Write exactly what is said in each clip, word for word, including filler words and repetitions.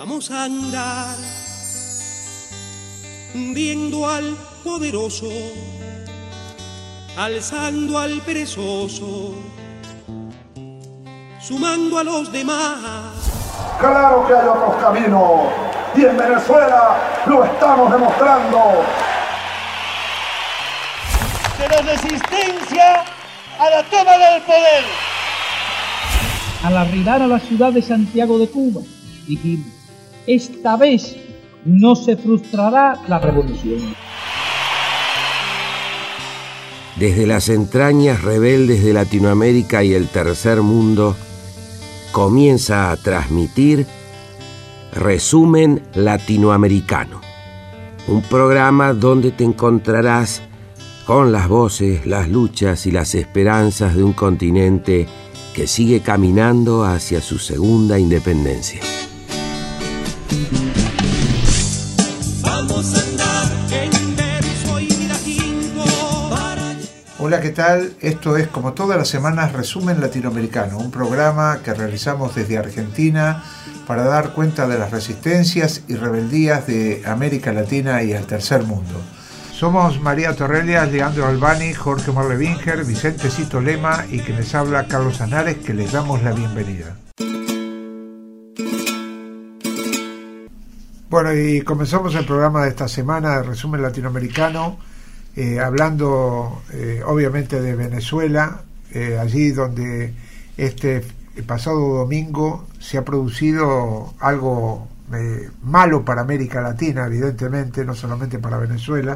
Vamos a andar viendo al poderoso, alzando al perezoso, sumando a los demás. Claro que hay otros caminos y en Venezuela lo estamos demostrando. De la resistencia a la toma del poder. Al arribar a la ciudad de Santiago de Cuba, dijimos, esta vez no se frustrará la revolución. Desde las entrañas rebeldes de Latinoamérica y el tercer mundo, comienza a transmitir Resumen Latinoamericano, un programa donde te encontrarás con las voces, las luchas y las esperanzas de un continente que sigue caminando hacia su segunda independencia. Vamos a andar en verso y latín para... Hola, ¿qué tal? Esto es, como todas las semanas, Resumen Latinoamericano, un programa que realizamos desde Argentina para dar cuenta de las resistencias y rebeldías de América Latina y el tercer mundo. Somos María Torrelia, Leandro Albani, Jorge Marlevinger, Vicente Cito Lema y quien les habla Carlos Anares, que les damos la bienvenida. Bueno, y comenzamos el programa de esta semana de Resumen Latinoamericano, eh, hablando eh, obviamente de Venezuela, eh, allí donde este pasado domingo se ha producido algo eh, malo para América Latina, evidentemente, no solamente para Venezuela.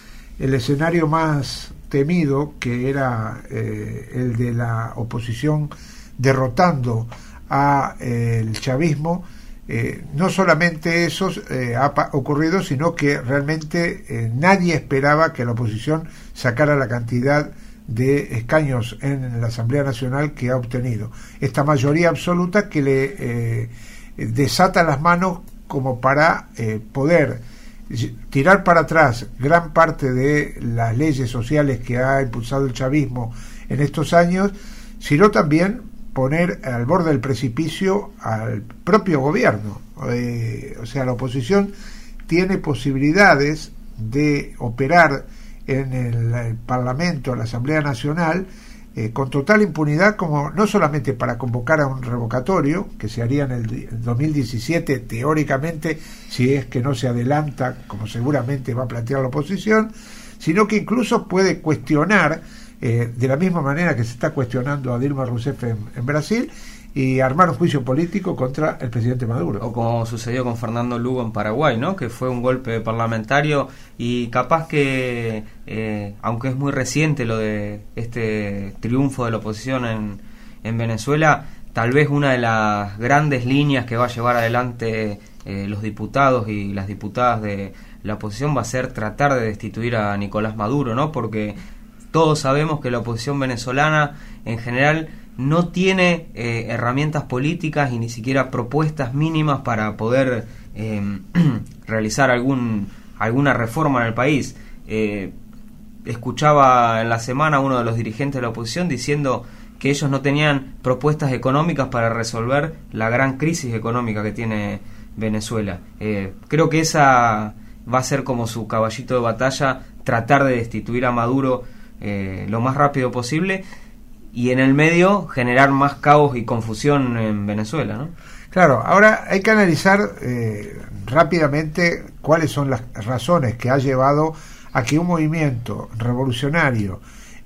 El escenario más temido, que era eh, el de la oposición derrotando a eh, el chavismo, eh, no solamente eso eh, ha ocurrido, sino que realmente eh, nadie esperaba que la oposición sacara la cantidad de escaños en la Asamblea Nacional que ha obtenido. Esta mayoría absoluta que le eh, desata las manos como para eh, poder tirar para atrás gran parte de las leyes sociales que ha impulsado el chavismo en estos años, sino también poner al borde del precipicio al propio gobierno. Eh, o sea, la oposición tiene posibilidades de operar en el, el Parlamento, en la Asamblea Nacional, eh, con total impunidad, como no solamente para convocar a un revocatorio, que se haría en el dos mil diecisiete, teóricamente, si es que no se adelanta, como seguramente va a plantear la oposición, sino que incluso puede cuestionar, eh, de la misma manera que se está cuestionando a Dilma Rousseff en, en Brasil, y armar un juicio político contra el presidente Maduro. O como sucedió con Fernando Lugo en Paraguay, ¿no? Que fue un golpe parlamentario y capaz que, eh, aunque es muy reciente lo de este triunfo de la oposición en, en Venezuela, tal vez una de las grandes líneas que va a llevar adelante eh, los diputados y las diputadas de la oposición va a ser tratar de destituir a Nicolás Maduro, ¿no? Porque todos sabemos que la oposición venezolana en general no tiene eh, herramientas políticas y ni siquiera propuestas mínimas para poder eh, realizar algún alguna reforma en el país. Eh, escuchaba en la semana a uno de los dirigentes de la oposición diciendo que ellos no tenían propuestas económicas para resolver la gran crisis económica que tiene Venezuela. Eh, creo que esa va a ser como su caballito de batalla, tratar de destituir a Maduro eh, lo más rápido posible, y en el medio generar más caos y confusión en Venezuela, ¿no? Claro, ahora hay que analizar eh, rápidamente cuáles son las razones que ha llevado a que un movimiento revolucionario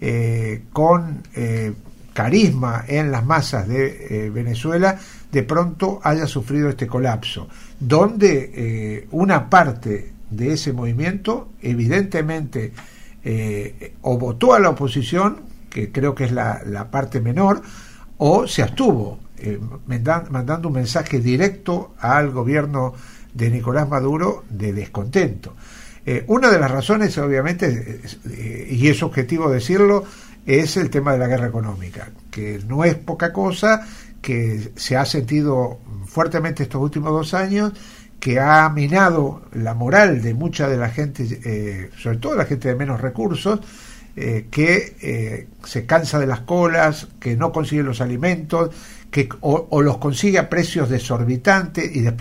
eh, con eh, carisma en las masas de eh, Venezuela de pronto haya sufrido este colapso, donde eh, una parte de ese movimiento evidentemente eh, o votó a la oposición, que creo que es la, la parte menor, o se abstuvo, eh, mandan, mandando un mensaje directo al gobierno de Nicolás Maduro de descontento. Eh, una de las razones, obviamente, eh, y es objetivo decirlo, es el tema de la guerra económica, que no es poca cosa, que se ha sentido fuertemente estos últimos dos años, que ha minado la moral de mucha de la gente, eh, sobre todo la gente de menos recursos, Eh, que eh, se cansa de las colas, que no consigue los alimentos, que o, o los consigue a precios desorbitantes y después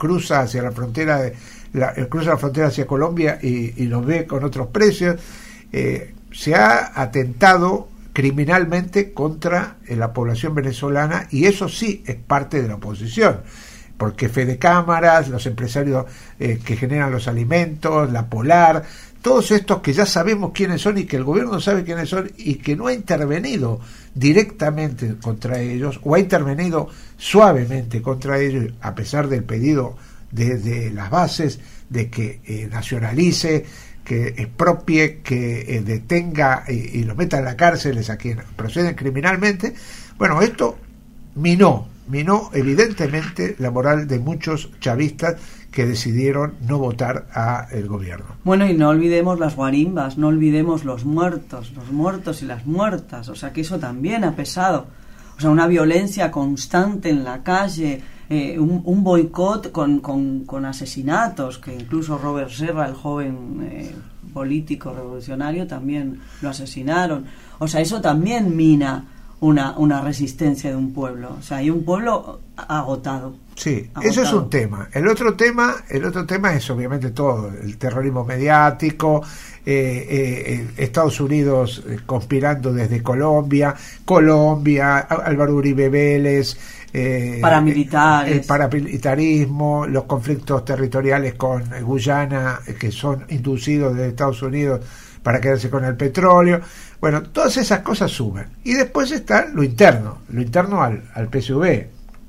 cruza hacia la frontera de, la, cruza la frontera hacia Colombia y, y los ve con otros precios. Eh, se ha atentado criminalmente contra eh, la población venezolana, y eso sí es parte de la oposición, porque Fede Cámaras, los empresarios eh, que generan los alimentos, la Polar, todos estos que ya sabemos quiénes son y que el gobierno sabe quiénes son y que no ha intervenido directamente contra ellos, o ha intervenido suavemente contra ellos, a pesar del pedido desde de las bases de que eh, nacionalice, que expropie, que eh, detenga y, y lo meta en la cárcel a quienes proceden criminalmente. Bueno, esto minó, minó evidentemente la moral de muchos chavistas que decidieron no votar a el gobierno. Bueno, y no olvidemos las guarimbas, no olvidemos los muertos, los muertos y las muertas, o sea que eso también ha pesado. O sea, una violencia constante en la calle, eh, un, un boicot con, con, con asesinatos, que incluso Robert Serra, el joven eh, político revolucionario, también lo asesinaron. O sea, eso también mina una, una resistencia de un pueblo. O sea, hay un pueblo agotado. Sí, agotado. Eso es un tema. El otro tema, el otro tema es obviamente todo, el terrorismo mediático, eh, eh, Estados Unidos eh, conspirando desde Colombia, Colombia, Álvaro Uribe Vélez, eh, paramilitares, el paramilitarismo, los conflictos territoriales con Guyana, eh, que son inducidos desde Estados Unidos para quedarse con el petróleo. Bueno, todas esas cosas suben. Y después está lo interno, lo interno al, al P S U V.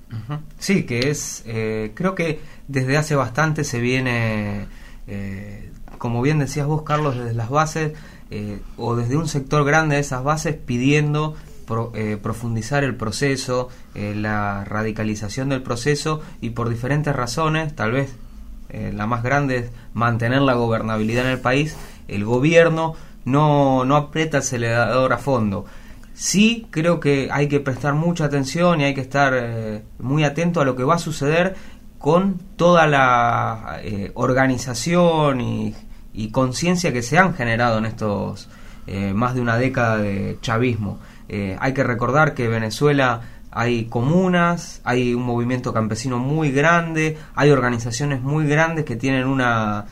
Sí, que es, eh, creo que desde hace bastante se viene, eh, como bien decías vos, Carlos, desde las bases, eh, o desde un sector grande de esas bases, pidiendo pro, eh, profundizar el proceso, eh, la radicalización del proceso, y por diferentes razones, tal vez eh, la más grande es mantener la gobernabilidad en el país. El gobierno no, no aprieta el acelerador a fondo. Sí, creo que hay que prestar mucha atención y hay que estar eh, muy atento a lo que va a suceder con toda la eh, organización y, y conciencia que se han generado en estos eh, más de una década de chavismo. Eh, hay que recordar que en Venezuela hay comunas, hay un movimiento campesino muy grande, hay organizaciones muy grandes que tienen una,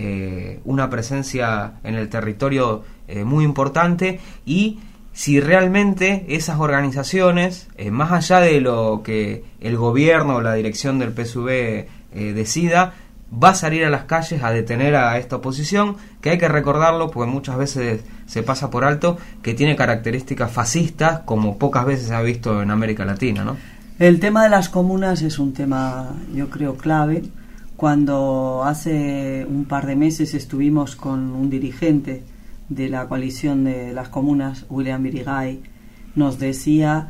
eh, una presencia en el territorio eh, muy importante, y si realmente esas organizaciones, eh, más allá de lo que el gobierno o la dirección del P S U V eh, decida, va a salir a las calles a detener a esta oposición, que hay que recordarlo porque muchas veces se pasa por alto, que tiene características fascistas como pocas veces se ha visto en América Latina, ¿no? El tema de las comunas es un tema, yo creo, clave. Cuando hace un par de meses estuvimos con un dirigente de la coalición de las comunas, William Birigay, nos decía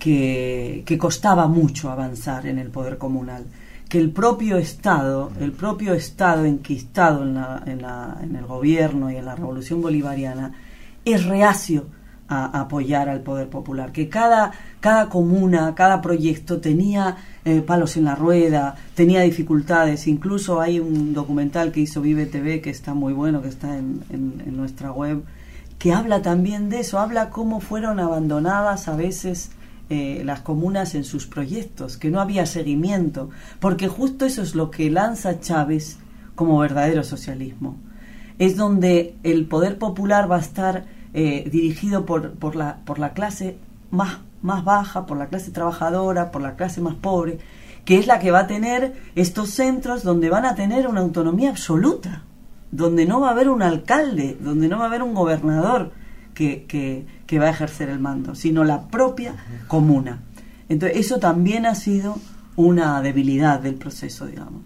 que, que costaba mucho avanzar en el poder comunal, que el propio Estado, el propio Estado enquistado en, la, en, la, en el gobierno y en la revolución bolivariana, es reacio a, a apoyar al poder popular, que cada, cada comuna, cada proyecto tenía eh, palos en la rueda, tenía dificultades. Incluso hay un documental que hizo Vive T V que está muy bueno, que está en, en, en nuestra web, que habla también de eso, habla cómo fueron abandonadas a veces eh, las comunas en sus proyectos, que no había seguimiento, porque justo eso es lo que lanza Chávez como verdadero socialismo. Es donde el poder popular va a estar eh, dirigido por, por, la, por la clase más, más baja, por la clase trabajadora, por la clase más pobre, que es la que va a tener estos centros donde van a tener una autonomía absoluta, donde no va a haber un alcalde, donde no va a haber un gobernador que, que, que va a ejercer el mando, sino la propia comuna. Entonces eso también ha sido una debilidad del proceso, digamos.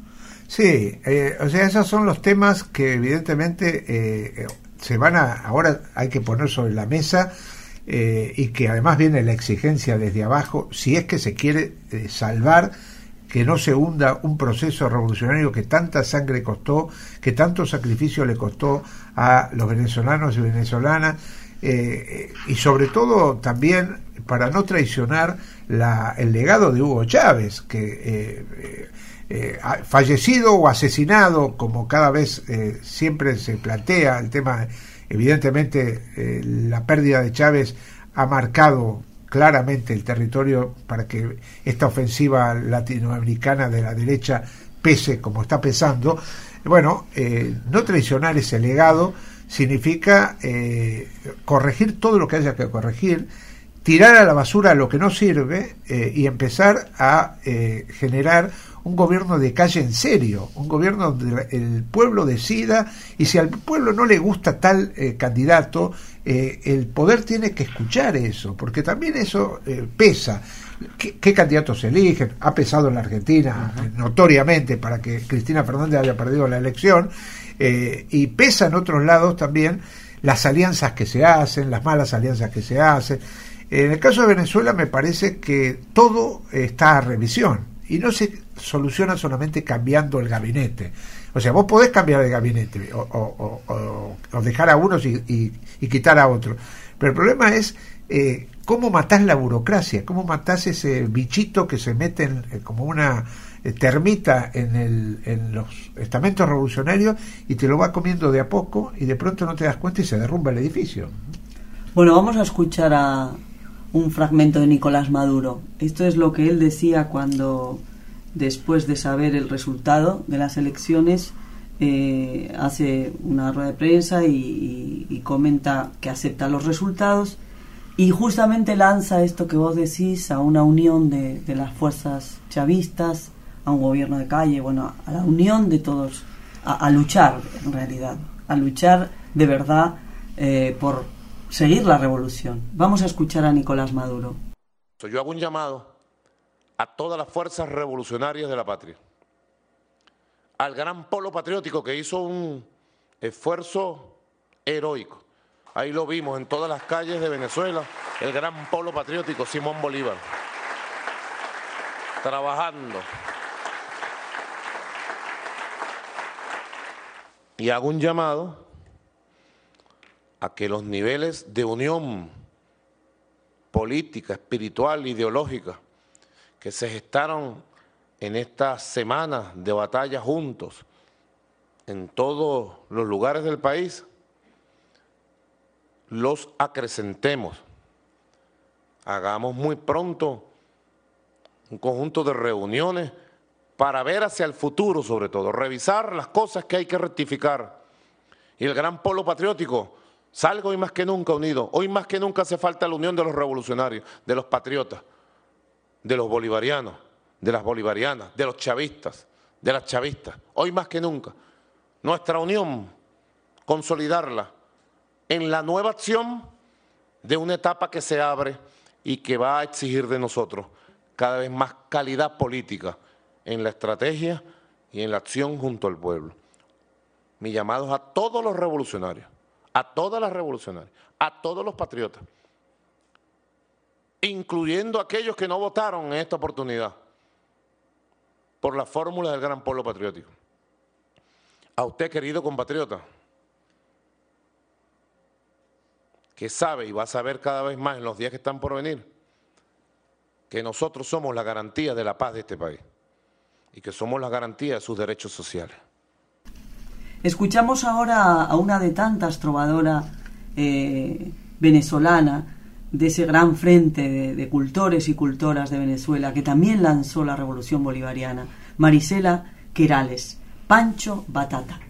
Sí, eh, o sea, esos son los temas que evidentemente eh, se van a, ahora hay que poner sobre la mesa, eh, y que además viene la exigencia desde abajo, si es que se quiere eh, salvar, que no se hunda un proceso revolucionario que tanta sangre costó, que tanto sacrificio le costó a los venezolanos y venezolanas, eh, y sobre todo también para no traicionar la, el legado de Hugo Chávez, que eh, eh, Eh, fallecido o asesinado, como cada vez eh, siempre se plantea el tema. Evidentemente eh, la pérdida de Chávez ha marcado claramente el territorio para que esta ofensiva latinoamericana de la derecha pese como está pesando. Bueno, eh, no traicionar ese legado significa eh, corregir todo lo que haya que corregir, tirar a la basura lo que no sirve eh, y empezar a eh, generar un gobierno de calle en serio, un gobierno donde el pueblo decida, y si al pueblo no le gusta tal eh, candidato, eh, el poder tiene que escuchar eso, porque también eso eh, pesa. ¿Qué, ¿Qué candidatos se eligen? Ha pesado en la Argentina, uh-huh. notoriamente, para que Cristina Fernández haya perdido la elección, eh, y pesa en otros lados también las alianzas que se hacen, las malas alianzas que se hacen. En el caso de Venezuela me parece que todo está a revisión y no se soluciona solamente cambiando el gabinete. O sea, vos podés cambiar de gabinete o, o, o, o dejar a unos y, y, y quitar a otros, pero el problema es eh, cómo matás la burocracia, cómo matás ese bichito que se mete en, eh, como una eh, termita en, el, en los estamentos revolucionarios y te lo va comiendo de a poco y de pronto no te das cuenta y se derrumba el edificio. Bueno, vamos a escuchar a un fragmento de Nicolás Maduro. Esto es lo que él decía cuando, después de saber el resultado de las elecciones, eh, hace una rueda de prensa y, y, y comenta que acepta los resultados y justamente lanza esto que vos decís, a una unión de, de las fuerzas chavistas, a un gobierno de calle, bueno, a la unión de todos, a, a luchar en realidad, a luchar de verdad eh, por seguir la revolución. Vamos a escuchar a Nicolás Maduro. Yo hago un llamado a todas las fuerzas revolucionarias de la patria, al gran polo patriótico que hizo un esfuerzo heroico. Ahí lo vimos en todas las calles de Venezuela, el gran polo patriótico Simón Bolívar, trabajando. Y hago un llamado a que los niveles de unión política, espiritual, ideológica que se gestaron en estas semanas de batalla juntos en todos los lugares del país, los acrecentemos. Hagamos muy pronto un conjunto de reuniones para ver hacia el futuro, sobre todo, revisar las cosas que hay que rectificar. Y el gran polo patriótico salga hoy más que nunca unido. Hoy más que nunca hace falta la unión de los revolucionarios, de los patriotas, de los bolivarianos, de las bolivarianas, de los chavistas, de las chavistas. Hoy más que nunca. Nuestra unión, consolidarla en la nueva acción de una etapa que se abre y que va a exigir de nosotros cada vez más calidad política en la estrategia y en la acción junto al pueblo. Mi llamado es a todos los revolucionarios, a todas las revolucionarias, a todos los patriotas, incluyendo aquellos que no votaron en esta oportunidad por la fórmula del gran polo patriótico. A usted, querido compatriota, que sabe y va a saber cada vez más en los días que están por venir, que nosotros somos la garantía de la paz de este país y que somos la garantía de sus derechos sociales. Escuchamos ahora a una de tantas trovadoras eh, venezolana de ese gran frente de, de cultores y cultoras de Venezuela que también lanzó la revolución bolivariana, Marisela Querales, Pancho Batata.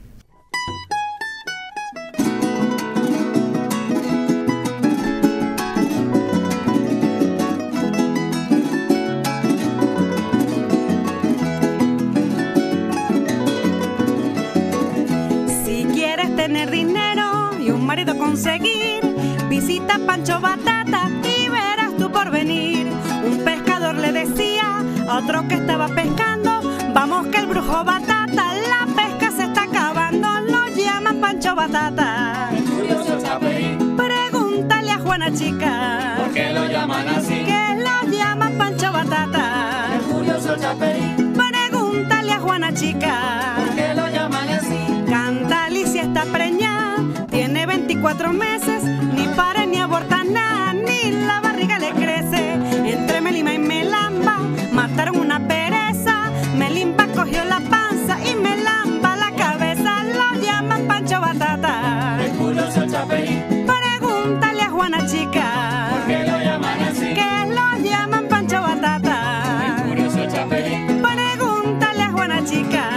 Conseguir, visita Pancho Batata y verás tu porvenir. Un pescador le decía a otro que estaba pescando: vamos que el brujo Batata, la pesca se está acabando. Lo llaman Pancho Batata. El curioso Chaperín. Pregúntale a Juana Chica. ¿Por qué lo llaman así? Que lo llaman Pancho Batata. El curioso Chaperín. Pregúntale a Juana Chica. ¿Por qué lo llaman así? Canta Alicia está preñada. Tiene veinticuatro meses, ni para ni aborta nada, ni la barriga le crece. Entre Melima y Melamba mataron una pereza. Melimba cogió la panza y Melamba la cabeza. Lo llaman Pancho Batata. El curioso Chaperín. Pregúntale a Juana Chica. ¿Por qué lo llaman así? Que lo llaman Pancho Batata. El curioso Chaperín. Pregúntale a Juana Chica.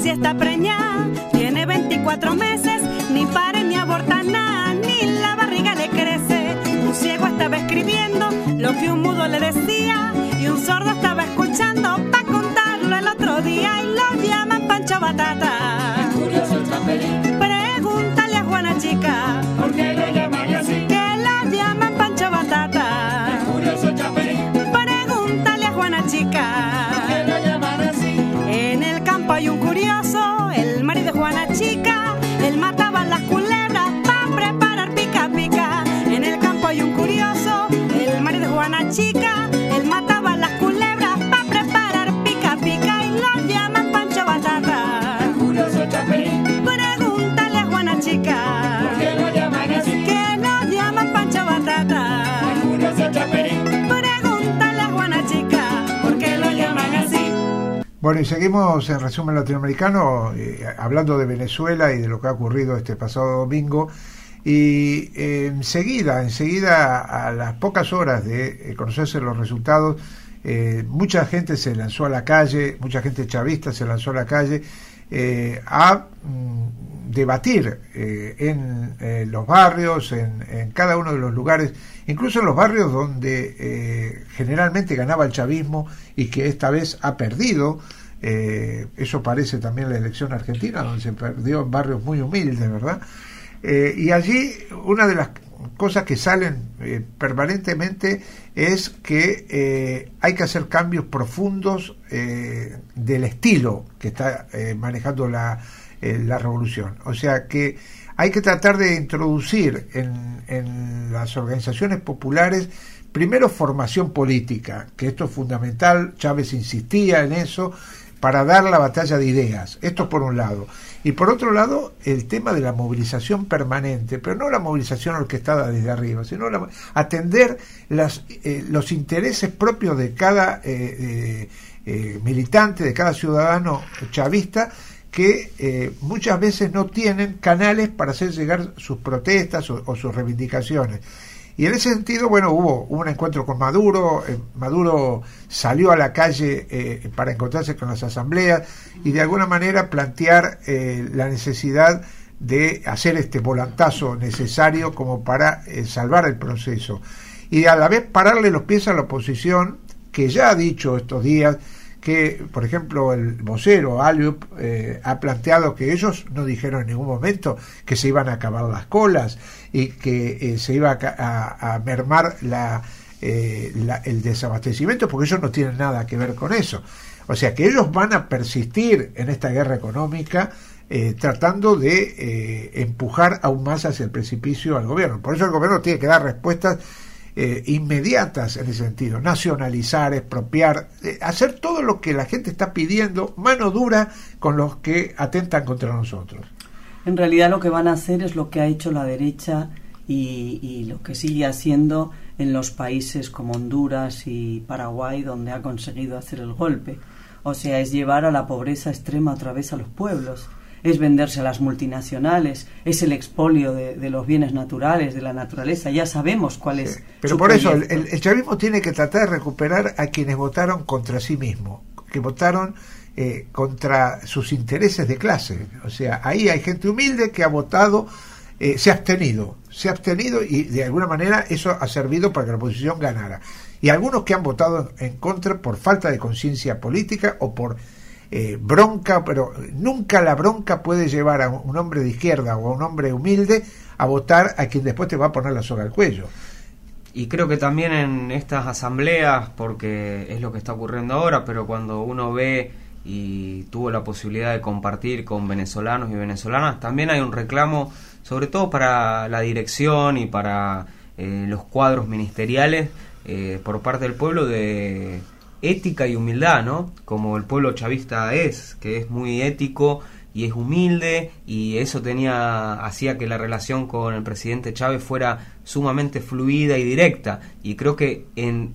Grecia está preñada, tiene veinticuatro meses, ni pare ni aborta nada, ni la barriga le crece. Un ciego estaba escribiendo lo que un mudo le decía, y un sordo estaba escuchando pa' contarlo el otro día, y lo llaman Pancho Batata. El curioso Chapelín. Pregúntale a Juana Chica, ¿por qué lo llaman así? que lo llaman Pancho Batata. El curioso Chapelín. Pregúntale a Juana Chica, ¿por qué lo llaman así? en el campo hay un curioso, el marido de Juana Chica, él mataba las culebras para preparar pica pica. En el campo hay un curioso, el marido de Juana Chica, él mataba las culebras para preparar pica pica, y lo llaman Pancho Batata. El curioso Chapelín. Pregúntale a Juana Chica, ¿por qué lo llaman así? que lo llaman Pancho Batata. El curioso Chapelín. Pregúntale a Juana Chica, ¿por qué lo llaman así? Bueno, y seguimos en Resumen Latinoamericano, eh, hablando de Venezuela y de lo que ha ocurrido este pasado domingo. Y eh, enseguida, enseguida, a las pocas horas de eh, conocerse los resultados, eh, mucha gente se lanzó a la calle, mucha gente chavista se lanzó a la calle eh, a mm, debatir eh, en eh, los barrios, en, en cada uno de los lugares, incluso en los barrios donde eh, generalmente ganaba el chavismo y que esta vez ha perdido. Eh, eso parece también la elección argentina, donde se perdió en barrios muy humildes, ¿verdad? Eh, y allí una de las cosas que salen eh, permanentemente es que eh, hay que hacer cambios profundos eh, del estilo que está eh, manejando la, eh, la revolución. O sea que hay que tratar de introducir en, en las organizaciones populares primero formación política, que esto es fundamental. Chávez insistía en eso para dar la batalla de ideas, esto por un lado. Y por otro lado, el tema de la movilización permanente, pero no la movilización orquestada desde arriba, sino la, atender las, eh, los intereses propios de cada eh, eh, eh, militante, de cada ciudadano chavista, que eh, muchas veces no tienen canales para hacer llegar sus protestas o, o sus reivindicaciones. Y en ese sentido, bueno, hubo un encuentro con Maduro, eh, Maduro salió a la calle eh, para encontrarse con las asambleas y de alguna manera plantear eh, la necesidad de hacer este volantazo necesario como para eh, salvar el proceso. Y a la vez pararle los pies a la oposición, que ya ha dicho estos días que, por ejemplo, el vocero Aliup eh, ha planteado que ellos no dijeron en ningún momento que se iban a acabar las colas y que eh, se iba a, a, a mermar la, eh, la, el desabastecimiento, porque ellos no tienen nada que ver con eso. O sea que ellos van a persistir en esta guerra económica eh, tratando de eh, empujar aún más hacia el precipicio al gobierno. Por eso el gobierno tiene que dar respuestas Eh, inmediatas en ese sentido, nacionalizar, expropiar, eh, hacer todo lo que la gente está pidiendo, mano dura con los que atentan contra nosotros. En realidad lo que van a hacer es lo que ha hecho la derecha y, y lo que sigue haciendo en los países como Honduras y Paraguay, donde ha conseguido hacer el golpe. O sea, es llevar a la pobreza extrema otra vez a los pueblos. Es venderse a las multinacionales, es el expolio de, de los bienes naturales, de la naturaleza. Ya sabemos cuál es. Sí, pero su por eso el, proyecto. el, el chavismo tiene que tratar de recuperar a quienes votaron contra sí mismo, que votaron eh, contra sus intereses de clase. O sea, ahí hay gente humilde que ha votado, eh, se ha abstenido, se ha abstenido y de alguna manera eso ha servido para que la oposición ganara. Y algunos que han votado en contra por falta de conciencia política o por Eh, bronca, pero nunca la bronca puede llevar a un hombre de izquierda o a un hombre humilde a votar a quien después te va a poner la soga al cuello. Y creo que también en estas asambleas, porque es lo que está ocurriendo ahora, pero cuando uno ve y tuvo la posibilidad de compartir con venezolanos y venezolanas, también hay un reclamo, sobre todo para la dirección y para eh, los cuadros ministeriales, eh, por parte del pueblo, de ética y humildad, ¿no? Como el pueblo chavista es, que es muy ético y es humilde, y eso tenía hacía que la relación con el presidente Chávez fuera sumamente fluida y directa. Y creo que en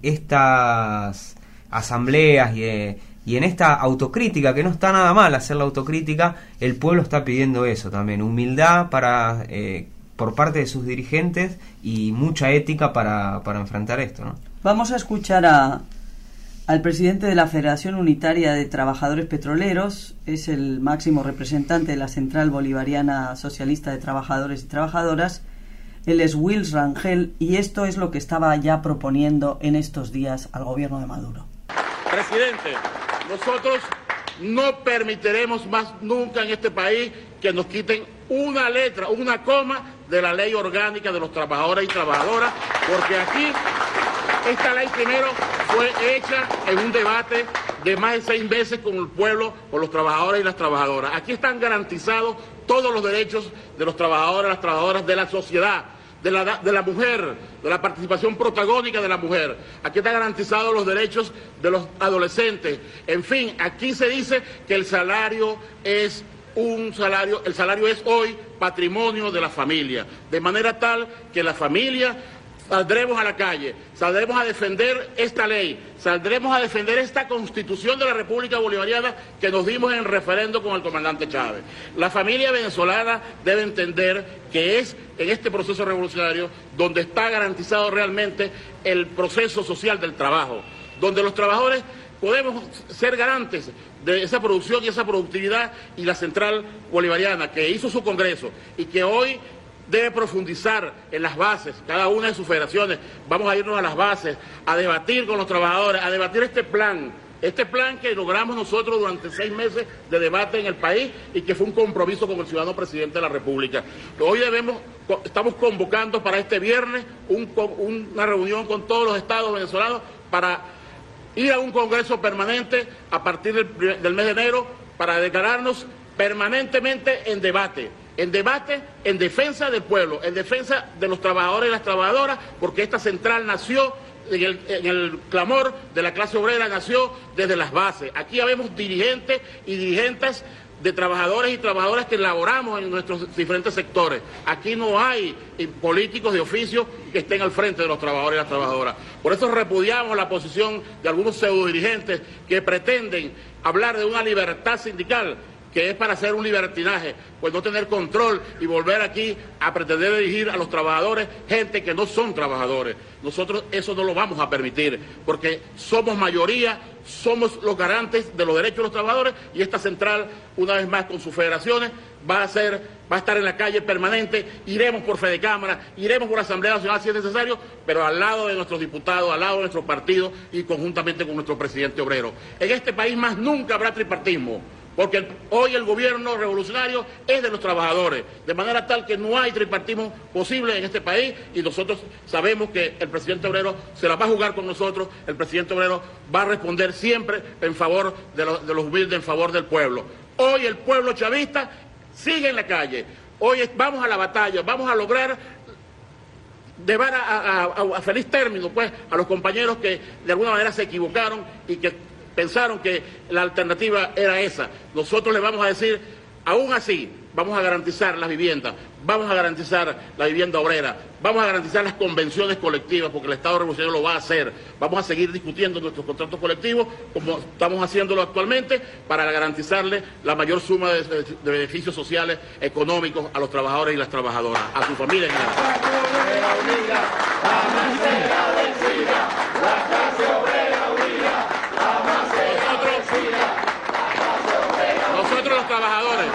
estas asambleas y, eh, y en esta autocrítica, que no está nada mal hacer la autocrítica, el pueblo está pidiendo eso también, humildad para eh, por parte de sus dirigentes y mucha ética para, para enfrentar esto, ¿no? Vamos a escuchar a al presidente de la Federación Unitaria de Trabajadores Petroleros, es el máximo representante de la Central Bolivariana Socialista de Trabajadores y Trabajadoras. Él es Wills Rangel y esto es lo que estaba ya proponiendo en estos días al gobierno de Maduro. Presidente, nosotros no permitiremos más nunca en este país que nos quiten una letra, una coma de la ley orgánica de los trabajadores y trabajadoras, porque aquí esta ley primero fue hecha en un debate de más de seis meses con el pueblo, con los trabajadores y las trabajadoras. Aquí están garantizados todos los derechos de los trabajadores y las trabajadoras de la sociedad, de la, de la mujer, de la participación protagónica de la mujer. Aquí están garantizados los derechos de los adolescentes. En fin, aquí se dice que el salario es un salario, el salario es hoy patrimonio de la familia, de manera tal que la familia saldremos a la calle, saldremos a defender esta ley, saldremos a defender esta Constitución de la República Bolivariana que nos dimos en el referendo con el comandante Chávez. La familia venezolana debe entender que es en este proceso revolucionario donde está garantizado realmente el proceso social del trabajo, donde los trabajadores podemos ser garantes de esa producción y esa productividad, y la Central Bolivariana, que hizo su congreso y que hoy debe profundizar en las bases, cada una de sus federaciones. Vamos a irnos a las bases, a debatir con los trabajadores, a debatir este plan, este plan que logramos nosotros durante seis meses de debate en el país y que fue un compromiso con el ciudadano presidente de la República. Hoy debemos, estamos convocando para este viernes un, una reunión con todos los estados venezolanos para ir a un congreso permanente a partir del, del mes de enero para declararnos permanentemente en debate. En debate, en defensa del pueblo, en defensa de los trabajadores y las trabajadoras, porque esta central nació en el, en el clamor de la clase obrera, nació desde las bases. Aquí habemos dirigentes y dirigentes de trabajadores y trabajadoras que laboramos en nuestros diferentes sectores. Aquí no hay políticos de oficio que estén al frente de los trabajadores y las trabajadoras. Por eso repudiamos la posición de algunos pseudo dirigentes que pretenden hablar de una libertad sindical, que es para hacer un libertinaje, pues no tener control y volver aquí a pretender dirigir a los trabajadores, gente que no son trabajadores. Nosotros eso no lo vamos a permitir, porque somos mayoría, somos los garantes de los derechos de los trabajadores, y esta central, una vez más con sus federaciones, va a ser, va a estar en la calle permanente. Iremos por Fedecámara, iremos por Asamblea Nacional si es necesario, pero al lado de nuestros diputados, al lado de nuestro partido y conjuntamente con nuestro presidente obrero. En este país más nunca habrá tripartismo, porque el, hoy el gobierno revolucionario es de los trabajadores, de manera tal que no hay tripartismo posible en este país, y nosotros sabemos que el presidente obrero se la va a jugar con nosotros. El presidente obrero va a responder siempre en favor de, lo, de los humildes, en favor del pueblo. Hoy el pueblo chavista sigue en la calle, hoy es, vamos a la batalla, vamos a lograr llevar a, a, a, a feliz término pues a los compañeros que de alguna manera se equivocaron y que pensaron que la alternativa era esa. Nosotros les vamos a decir, aún así, vamos a garantizar las viviendas, vamos a garantizar la vivienda obrera, vamos a garantizar las convenciones colectivas, porque el Estado revolucionario lo va a hacer. Vamos a seguir discutiendo nuestros contratos colectivos, como estamos haciéndolo actualmente, para garantizarle la mayor suma de, de, de beneficios sociales, económicos a los trabajadores y las trabajadoras, a su familia en general. Nosotros los trabajadores,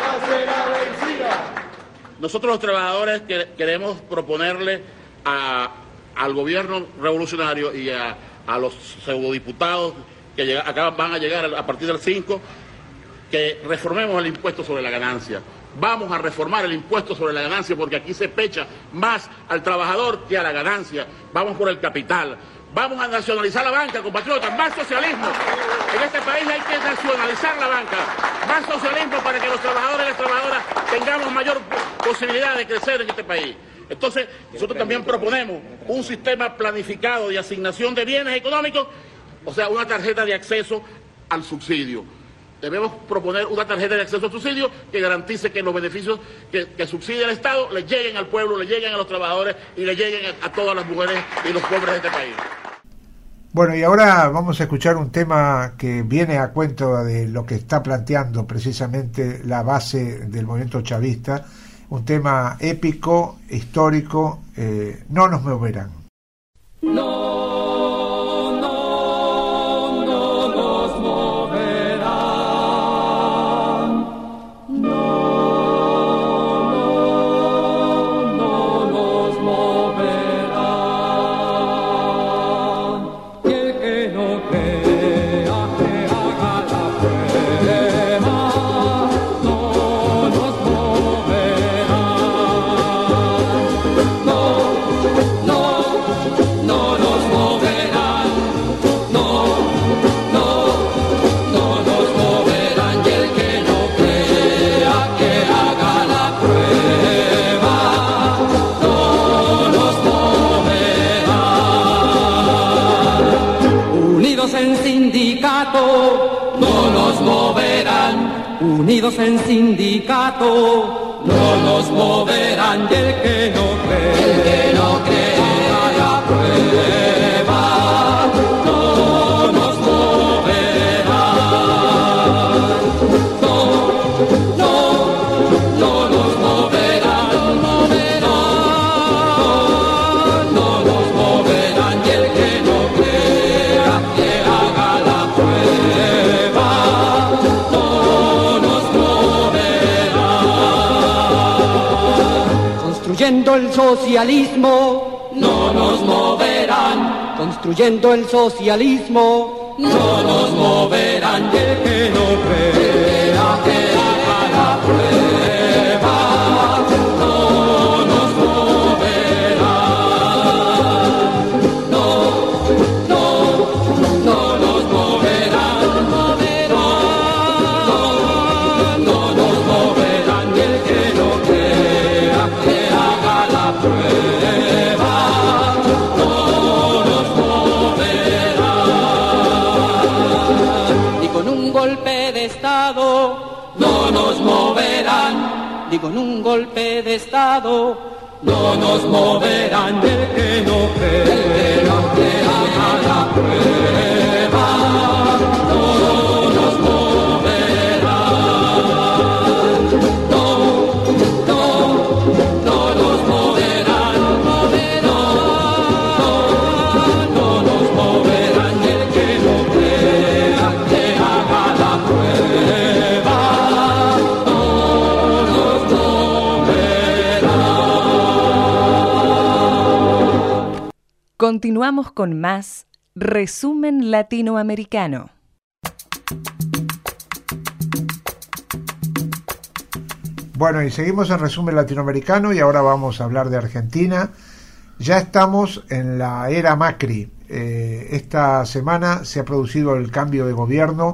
nosotros los trabajadores que, queremos proponerle a, al gobierno revolucionario y a, a los pseudodiputados que llega, acá van a llegar a partir del cinco, que reformemos el impuesto sobre la ganancia. Vamos a reformar el impuesto sobre la ganancia, porque aquí se pecha más al trabajador que a la ganancia. Vamos por el capital. Vamos a nacionalizar la banca, compatriotas, más socialismo. En este país hay que nacionalizar la banca, más socialismo para que los trabajadores y las trabajadoras tengamos mayor posibilidad de crecer en este país. Entonces, nosotros también proponemos un sistema planificado de asignación de bienes económicos, o sea, una tarjeta de acceso al subsidio. Debemos proponer una tarjeta de acceso al subsidio que garantice que los beneficios que, que subsidia el Estado le lleguen al pueblo, le lleguen a los trabajadores y le lleguen a, a todas las mujeres y los pobres de este país. Bueno, y ahora vamos a escuchar un tema que viene a cuento de lo que está planteando precisamente la base del movimiento chavista, un tema épico, histórico, eh, No nos moverán. No, no, no. unidos en sindicato, no nos moverán. Y el que no cree, el que no cree, haga la prueba, no nos moverán. No, no, no nos moverán, moverán, no nos moverán. Y el que no crea, que haga la prueba, no nos moverán. Construyendo el socialismo, no nos moverán. Construyendo el socialismo, no nos moverán. Y el que no crea, que haga la prueba, no nos moverán. No, no, no nos moverán, moverán, no nos moverán. Y el que no crea, que haga la prueba, no nos moverán. Ni con un golpe de Estado no nos moverán. Ni con un golpe de Estado no nos moverán. El que no cree, el que no cree, haga la prueba, no nos moverán. No, no, no nos moverán, moverán, no nos moverán. Y el que no crea, que haga la prueba, no nos moverán. Continuamos con más Resumen Latinoamericano. Bueno, y seguimos en Resumen Latinoamericano y ahora vamos a hablar de Argentina. Ya estamos en la era Macri. Eh, esta semana se ha producido el cambio de gobierno.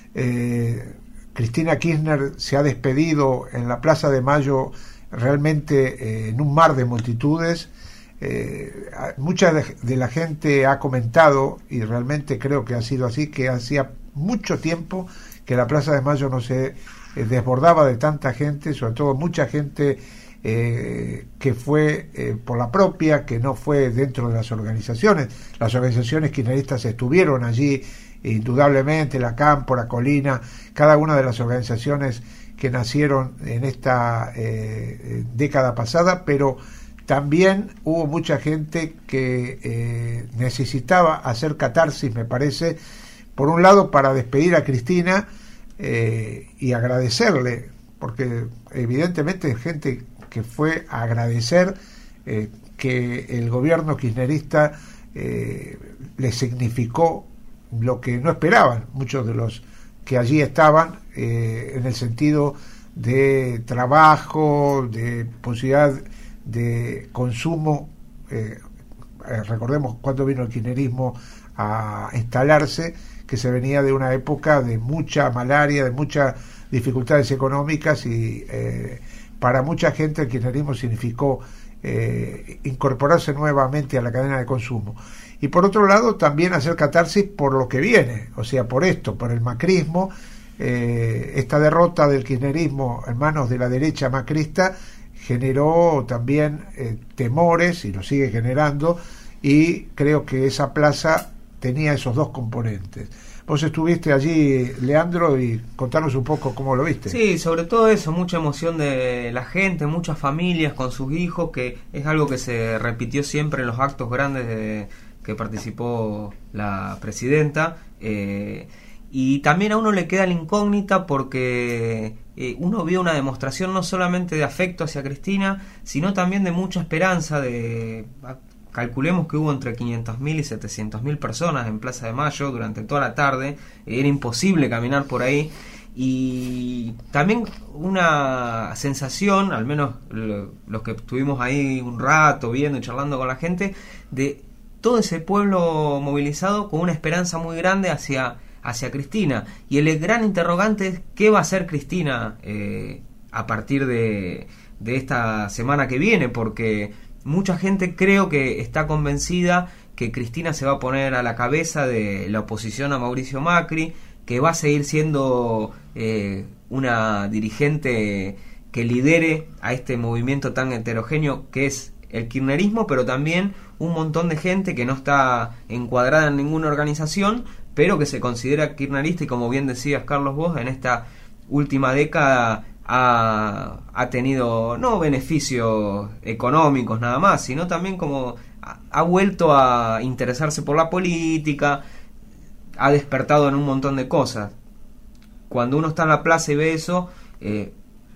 Eh, Cristina Kirchner se ha despedido en la Plaza de Mayo realmente eh, en un mar de multitudes. Eh, mucha de, de la gente ha comentado, y realmente creo que ha sido así, que hacía mucho tiempo que la Plaza de Mayo no se eh, desbordaba de tanta gente, sobre todo mucha gente eh, que fue eh, por la propia, que no fue dentro de las organizaciones. Las organizaciones kirchneristas estuvieron allí, indudablemente, la Cámpora, Colina, cada una de las organizaciones que nacieron en esta eh, década pasada, pero también hubo mucha gente que eh, necesitaba hacer catarsis, me parece, por un lado para despedir a Cristina eh, y agradecerle, porque evidentemente es gente que fue a agradecer eh, que el gobierno kirchnerista eh, le significó lo que no esperaban muchos de los que allí estaban, eh, en el sentido de trabajo, de posibilidad de consumo. Eh, eh, recordemos cuando vino el kirchnerismo a instalarse, que se venía de una época de mucha malaria, de muchas dificultades económicas, y eh, para mucha gente el kirchnerismo significó eh, incorporarse nuevamente a la cadena de consumo. Y por otro lado también hacer catarsis por lo que viene, o sea, por esto, por el macrismo. Eh, esta derrota del kirchnerismo en manos de la derecha macrista generó también eh, temores, y lo sigue generando, y creo que esa plaza tenía esos dos componentes. Vos estuviste allí, Leandro, y contanos un poco cómo lo viste. Sí, sobre todo eso, mucha emoción de la gente, muchas familias con sus hijos, que es algo que se repitió siempre en los actos grandes de, que participó la presidenta. Eh, y también a uno le queda la incógnita porque eh, uno vio una demostración no solamente de afecto hacia Cristina, sino también de mucha esperanza. De calculemos que hubo entre quinientas mil y setecientas mil personas en Plaza de Mayo durante toda la tarde. Era imposible caminar por ahí, y también una sensación, al menos lo, los que estuvimos ahí un rato viendo y charlando con la gente, de todo ese pueblo movilizado con una esperanza muy grande hacia hacia Cristina. Y el gran interrogante es qué va a hacer Cristina eh, a partir de, de esta semana que viene, porque mucha gente creo que está convencida que Cristina se va a poner a la cabeza de la oposición a Mauricio Macri, que va a seguir siendo eh, una dirigente que lidere a este movimiento tan heterogéneo que es el kirchnerismo, pero también un montón de gente que no está encuadrada en ninguna organización, pero que se considera kirchnerista, y como bien decías, Carlos, vos, en esta última década ha, ha tenido no beneficios económicos nada más, sino también como ha, ha vuelto a interesarse por la política, ha despertado en un montón de cosas. Cuando uno está en la plaza y ve eso, eh,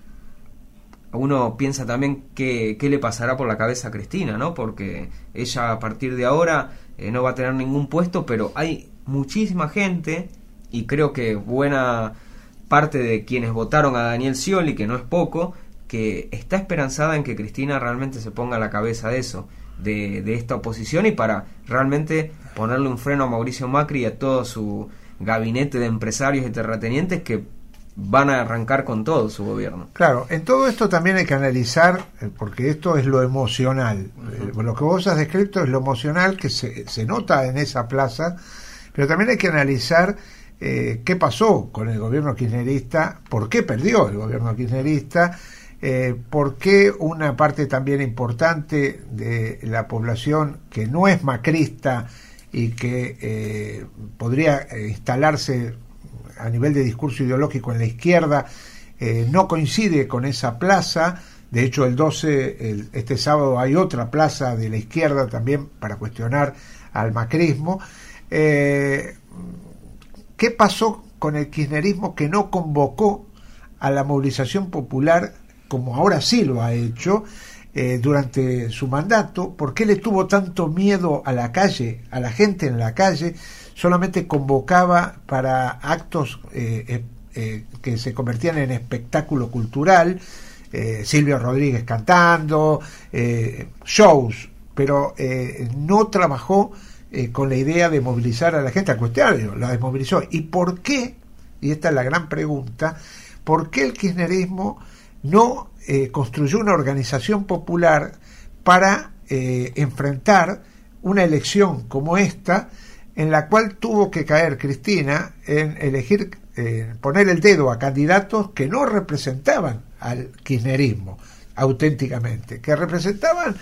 uno piensa también qué, qué le pasará por la cabeza a Cristina, ¿no? Porque ella a partir de ahora eh, no va a tener ningún puesto, pero hay muchísima gente, y creo que buena parte de quienes votaron a Daniel Scioli, que no es poco, que está esperanzada en que Cristina realmente se ponga a la cabeza de eso, de, de esta oposición, y para realmente ponerle un freno a Mauricio Macri y a todo su gabinete de empresarios y terratenientes que van a arrancar con todo su gobierno. Claro, en todo esto también hay que analizar, porque esto es lo emocional. Uh-huh. Eh, lo que vos has descrito es lo emocional que se, se nota en esa plaza, pero también hay que analizar eh, qué pasó con el gobierno kirchnerista, por qué perdió el gobierno kirchnerista, eh, por qué una parte también importante de la población que no es macrista y que eh, podría eh, instalarse a nivel de discurso ideológico en la izquierda, eh, no coincide con esa plaza. De hecho, el doce, el, este sábado, hay otra plaza de la izquierda también para cuestionar al macrismo. Eh, ¿Qué pasó con el kirchnerismo que no convocó a la movilización popular como ahora sí lo ha hecho eh, durante su mandato? ¿Por qué le tuvo tanto miedo a la calle, a la gente en la calle? Solamente convocaba para actos eh, eh, eh, que se convertían en espectáculo cultural, eh, Silvio Rodríguez cantando, eh, shows, pero eh, no trabajó eh, con la idea de movilizar a la gente. Al contrario, la desmovilizó. ¿Y por qué? Y esta es la gran pregunta, ¿por qué el kirchnerismo no eh, construyó una organización popular para eh, enfrentar una elección como esta, en la cual tuvo que caer Cristina en elegir, eh, poner el dedo a candidatos que no representaban al kirchnerismo auténticamente, que representaban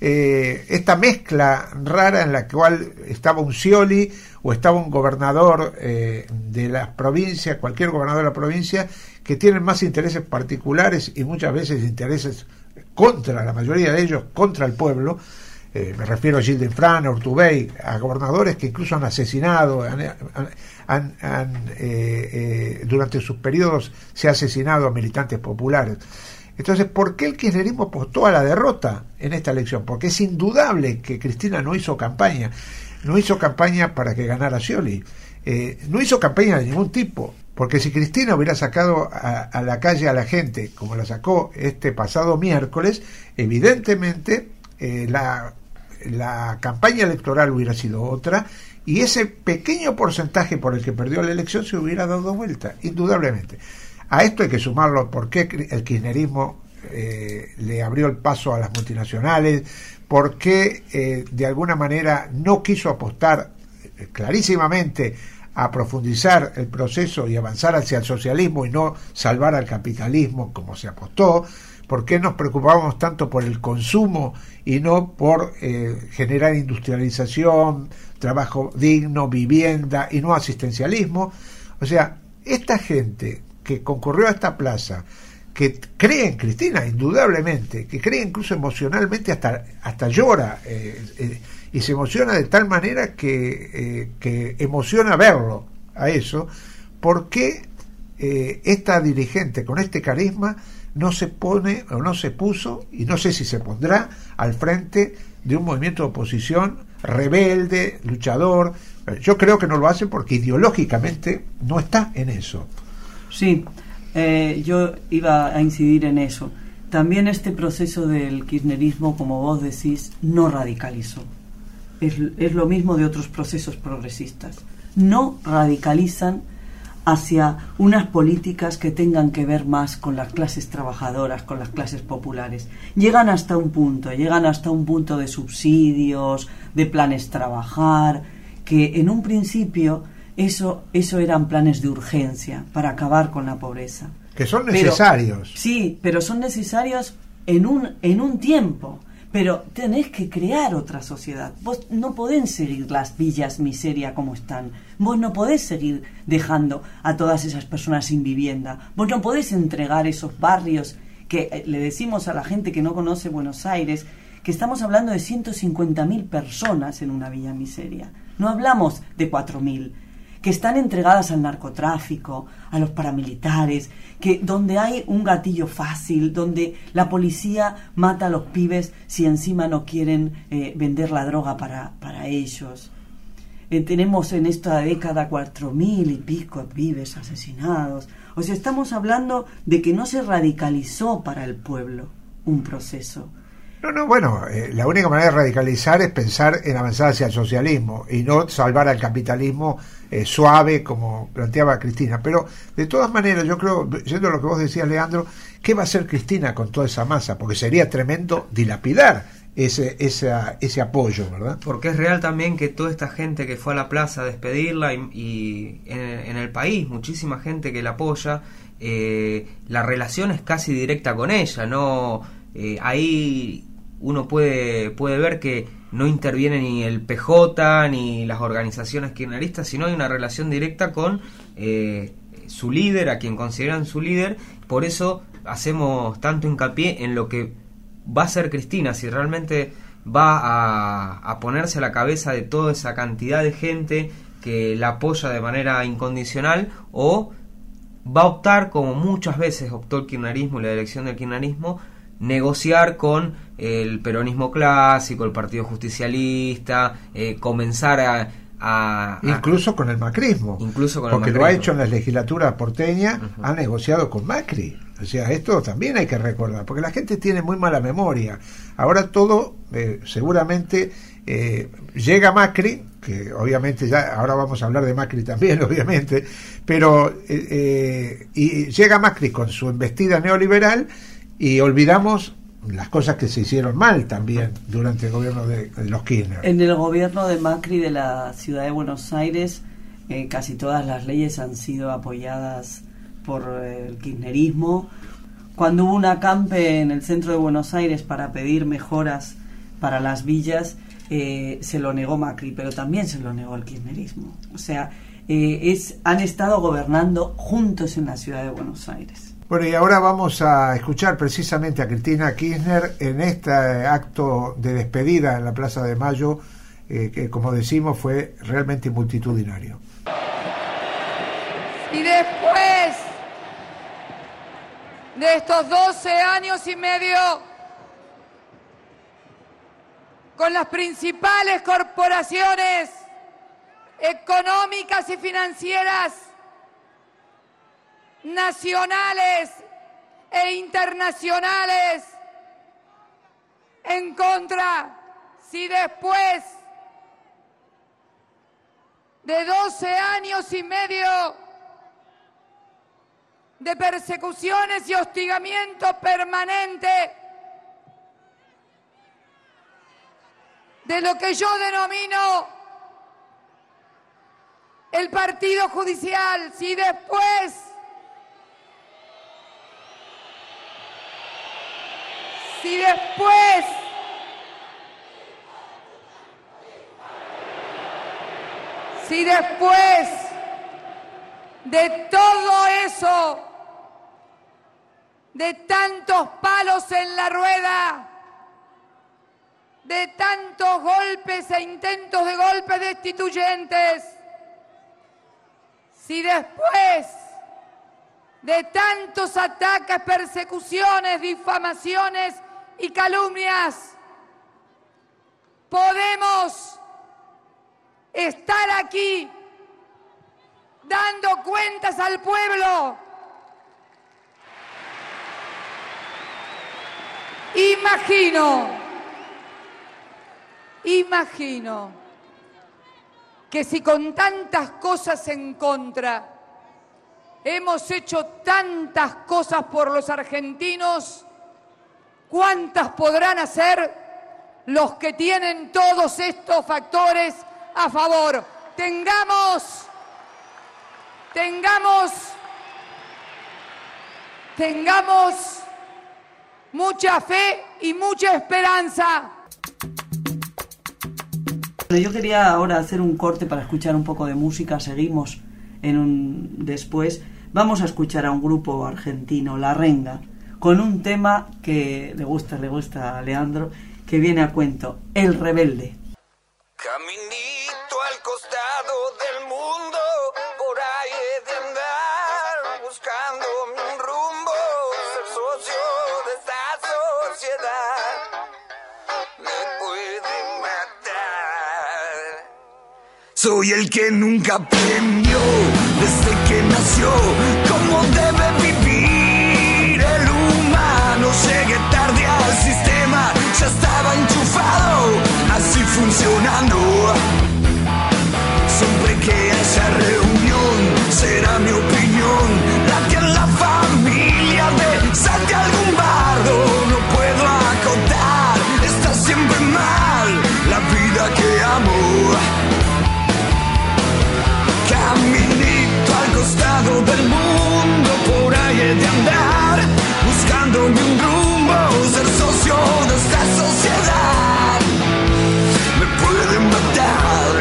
eh, esta mezcla rara en la cual estaba un Scioli o estaba un gobernador eh, de las provincias, cualquier gobernador de la provincia, que tienen más intereses particulares y muchas veces intereses contra, la mayoría de ellos, contra el pueblo. Eh, me refiero a Gilles Infran, a Urtubey, a gobernadores que incluso han asesinado, han, han, han, eh, eh, durante sus periodos se ha asesinado a militantes populares. Entonces, ¿por qué el kirchnerismo apostó a la derrota en esta elección? Porque es indudable que Cristina no hizo campaña, no hizo campaña para que ganara Scioli, eh, no hizo campaña de ningún tipo, porque si Cristina hubiera sacado a, a la calle a la gente, como la sacó este pasado miércoles, evidentemente eh, la... la campaña electoral hubiera sido otra y ese pequeño porcentaje por el que perdió la elección se hubiera dado vuelta, indudablemente. A esto hay que sumarlo por qué el kirchnerismo eh, le abrió el paso a las multinacionales, por qué eh, de alguna manera no quiso apostar eh, clarísimamente a profundizar el proceso y avanzar hacia el socialismo y no salvar al capitalismo como se apostó. ¿Por qué nos preocupábamos tanto por el consumo y no por eh, generar industrialización, trabajo digno, vivienda y no asistencialismo? O sea, esta gente que concurrió a esta plaza, que cree en Cristina, indudablemente, que cree incluso emocionalmente, hasta, hasta llora eh, eh, y se emociona de tal manera que, eh, que emociona verlo a eso. ¿Por qué eh, esta dirigente con este carisma no se pone o no se puso, y no sé si se pondrá, al frente de un movimiento de oposición rebelde, luchador? Yo creo que no lo hace porque ideológicamente no está en eso. Sí, eh, yo iba a incidir en eso. También este proceso del kirchnerismo, como vos decís, no radicalizó. Es, es lo mismo de otros procesos progresistas. No radicalizan hacia unas políticas que tengan que ver más con las clases trabajadoras, con las clases populares. Llegan hasta un punto, llegan hasta un punto de subsidios, de planes trabajar, que en un principio eso, eso eran planes de urgencia para acabar con la pobreza. Que son necesarios. Pero, sí, pero son necesarios en un, en un tiempo. Pero tenés que crear otra sociedad. Vos no podés seguir las villas miseria como están. Vos no podés seguir dejando a todas esas personas sin vivienda. Vos no podés entregar esos barrios que eh, le decimos a la gente que no conoce Buenos Aires, que estamos hablando de ciento cincuenta mil personas en una villa miseria. No hablamos de cuatro mil, que están entregadas al narcotráfico, a los paramilitares, que donde hay un gatillo fácil, donde la policía mata a los pibes si encima no quieren eh, vender la droga para, para ellos. Eh, tenemos en esta década cuatro mil y pico pibes asesinados. O sea, estamos hablando de que no se radicalizó para el pueblo un proceso. No, no, bueno, eh, la única manera de radicalizar es pensar en avanzar hacia el socialismo y no salvar al capitalismo eh, suave, como planteaba Cristina. Pero, de todas maneras, yo creo, yendo a lo que vos decías, Leandro, ¿qué va a hacer Cristina con toda esa masa? Porque sería tremendo dilapidar ese, esa, ese apoyo, ¿verdad? Porque es real también que toda esta gente que fue a la plaza a despedirla y, y en, en el país, muchísima gente que la apoya, eh, la relación es casi directa con ella, ¿no? Eh, ahí uno puede puede ver que no interviene ni el P J ni las organizaciones kirchneristas, sino hay una relación directa con eh, su líder, a quien consideran su líder. Por eso hacemos tanto hincapié en lo que va a ser Cristina, si realmente va a, a ponerse a la cabeza de toda esa cantidad de gente que la apoya de manera incondicional, o va a optar, como muchas veces optó el kirchnerismo y la elección del kirchnerismo, negociar con el peronismo clásico, el partido justicialista, eh, comenzar a, a, a incluso con el macrismo, incluso con porque el lo ha macrismo. hecho en las legislaturas porteñas, uh-huh. Ha negociado con Macri. O sea, esto también hay que recordar, porque la gente tiene muy mala memoria. Ahora todo, eh, seguramente eh, llega Macri, que obviamente ya ahora vamos a hablar de Macri también, obviamente, pero eh, eh, y llega Macri con su embestida neoliberal y olvidamos las cosas que se hicieron mal también durante el gobierno de, de los Kirchner. En el gobierno de Macri de la ciudad de Buenos Aires, eh, casi todas las leyes han sido apoyadas por eh, el kirchnerismo. Cuando hubo un acampe en el centro de Buenos Aires para pedir mejoras para las villas, eh, se lo negó Macri, pero también se lo negó el kirchnerismo. O sea, eh, es, han estado gobernando juntos en la ciudad de Buenos Aires. Bueno, y ahora vamos a escuchar precisamente a Cristina Kirchner en este acto de despedida en la Plaza de Mayo, eh, que como decimos fue realmente multitudinario. Y después de estos doce años y medio con las principales corporaciones económicas y financieras nacionales e internacionales en contra, si después de doce años y medio de persecuciones y hostigamiento permanente de lo que yo denomino el partido judicial, si después Si después si después de todo eso, de tantos palos en la rueda, de tantos golpes e intentos de golpes destituyentes, si después de tantos ataques, persecuciones, difamaciones y calumnias, podemos estar aquí dando cuentas al pueblo. Imagino, imagino que si con tantas cosas en contra hemos hecho tantas cosas por los argentinos, ¿cuántas podrán hacer los que tienen todos estos factores a favor? Tengamos, tengamos tengamos mucha fe y mucha esperanza. Yo quería ahora hacer un corte para escuchar un poco de música. Seguimos en un después. Vamos a escuchar a un grupo argentino, La Renga, con un tema que le gusta, le gusta a Leandro, que viene a cuento, El Rebelde. Caminito al costado del mundo, por ahí he de andar, buscando un rumbo, ser socio de esta sociedad, me puede matar. Soy el que nunca aprendió, desde que nació, cómo debe vivir el humano. Llegué tarde al sistema, ya estaba enchufado, así funcionando. Siempre que haya reunión, será mi opinión la que en la familia de salte algún bardo. No puedo acotar, está siempre mal la vida que amo. Caminito al costado del mundo, por ahí he de andar, buscándome un rumbo, ser socio de esta sociedad, me pueden matar.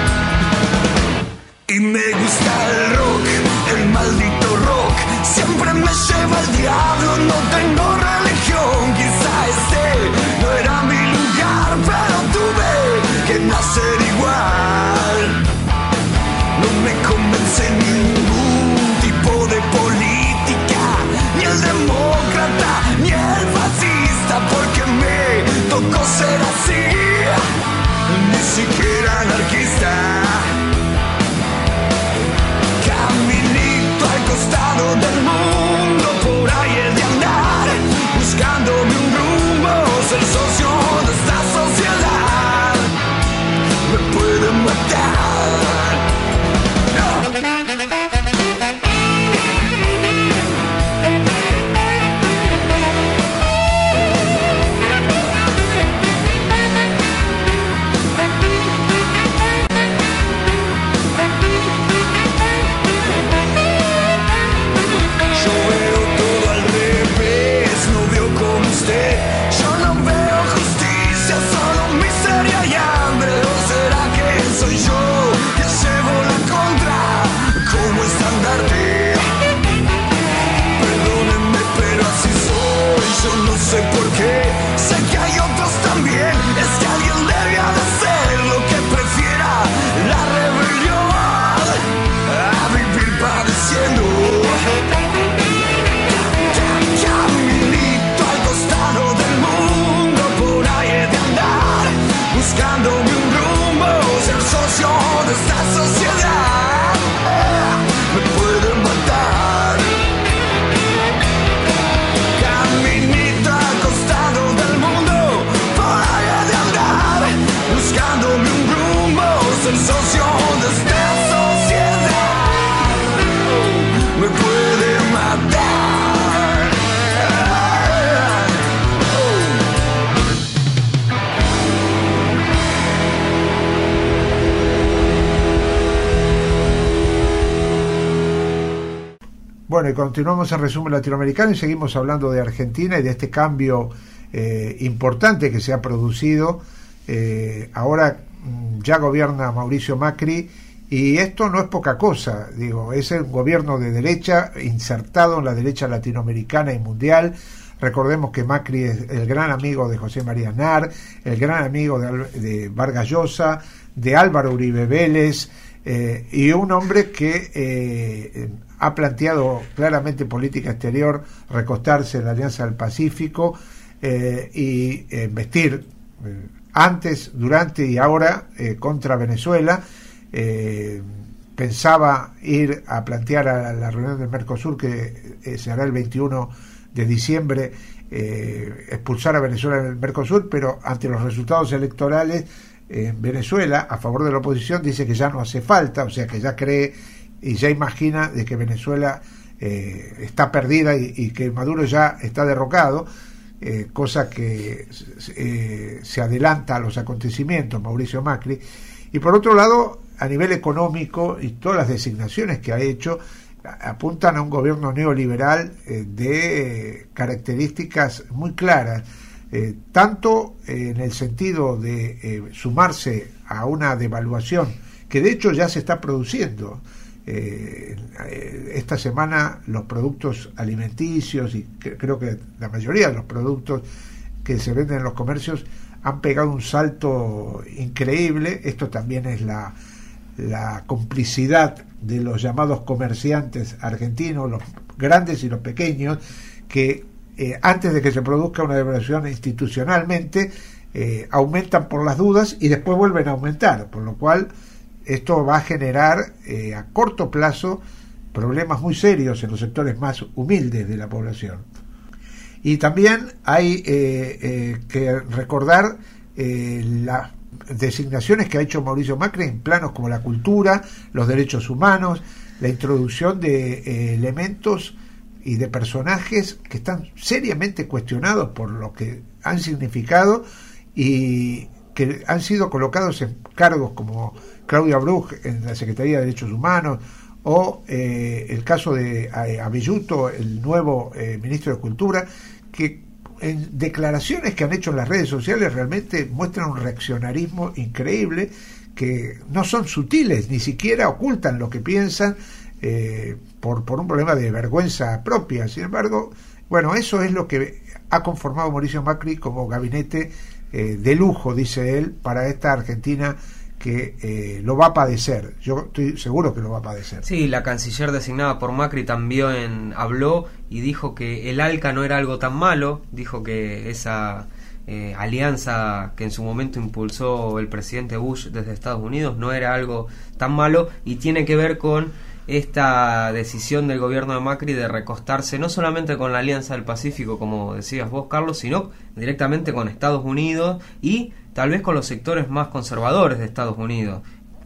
Y me gusta el rock, el maldito rock, siempre me lleva el diablo, no tengo religión. Quizá este no era mi lugar, pero tuve que nacer igual. No me convence ningún tipo de política, ni el demócrata, ni el fascista, porque me tocó ser así, ni siquiera anarquista. Caminito al costado del mundo, por ahí he de andar, buscándome un rumbo, ser socio de esta sociedad, me pueden matar. No sé por qué, sé que hay otros también. Es que alguien debe de ser lo que prefiera la rebelión a vivir padeciendo. Caminito al costado del mundo, por ahí he de andar, buscándome un rumbo, ser socio de esta sociedad, me pueden matar. Caminito al costado del mundo, por ahí he de andar, buscándome un rumbo, ser socio de esta sociedad, me puede matar. Bueno, y continuamos en Resumen Latinoamericano y seguimos hablando de Argentina y de este cambio eh, importante que se ha producido. Eh, ahora mm, ya gobierna Mauricio Macri y esto no es poca cosa, digo, es el gobierno de derecha insertado en la derecha latinoamericana y mundial. Recordemos que Macri es el gran amigo de José María Aznar, el gran amigo de, de Vargas Llosa, de Álvaro Uribe Vélez, eh, y un hombre que eh, ha planteado claramente política exterior, recostarse en la Alianza del Pacífico eh, y eh, vestir eh, antes, durante y ahora eh, contra Venezuela. Eh, pensaba ir a plantear a la reunión del Mercosur que eh, se hará el veintiuno de diciembre, eh, expulsar a Venezuela del Mercosur, pero ante los resultados electorales en eh, Venezuela, a favor de la oposición, dice que ya no hace falta, o sea que ya cree y ya imagina de que Venezuela eh, está perdida y, y que Maduro ya está derrocado, eh, cosa que eh, se adelanta a los acontecimientos, Mauricio Macri. Y por otro lado, a nivel económico y todas las designaciones que ha hecho, apuntan a un gobierno neoliberal eh, de características muy claras, eh, tanto eh, en el sentido de eh, sumarse a una devaluación que de hecho ya se está produciendo. Eh, esta semana los productos alimenticios y que, creo que la mayoría de los productos que se venden en los comercios han pegado un salto increíble. Esto también es la, la complicidad de los llamados comerciantes argentinos, los grandes y los pequeños, que eh, antes de que se produzca una devaluación institucionalmente eh, aumentan por las dudas y después vuelven a aumentar, por lo cual esto va a generar eh, a corto plazo problemas muy serios en los sectores más humildes de la población. Y también hay eh, eh, que recordar eh, las designaciones que ha hecho Mauricio Macri en planos como la cultura, los derechos humanos, la introducción de eh, elementos y de personajes que están seriamente cuestionados por lo que han significado y que han sido colocados en cargos como Claudia Bruch en la Secretaría de Derechos Humanos, o eh, el caso de Abelluto, el nuevo eh, ministro de Cultura, que en declaraciones que han hecho en las redes sociales realmente muestran un reaccionarismo increíble, que no son sutiles, ni siquiera ocultan lo que piensan eh, por, por un problema de vergüenza propia. Sin embargo, bueno, eso es lo que ha conformado Mauricio Macri como gabinete eh, de lujo, dice él, para esta Argentina que eh, lo va a padecer. Yo estoy seguro que lo va a padecer. Sí, la canciller designada por Macri también habló y dijo que el ALCA no era algo tan malo, dijo que esa eh, alianza que en su momento impulsó el presidente Bush desde Estados Unidos no era algo tan malo, y tiene que ver con esta decisión del gobierno de Macri de recostarse no solamente con la Alianza del Pacífico, como decías vos, Carlos, sino directamente con Estados Unidos y tal vez con los sectores más conservadores de Estados Unidos.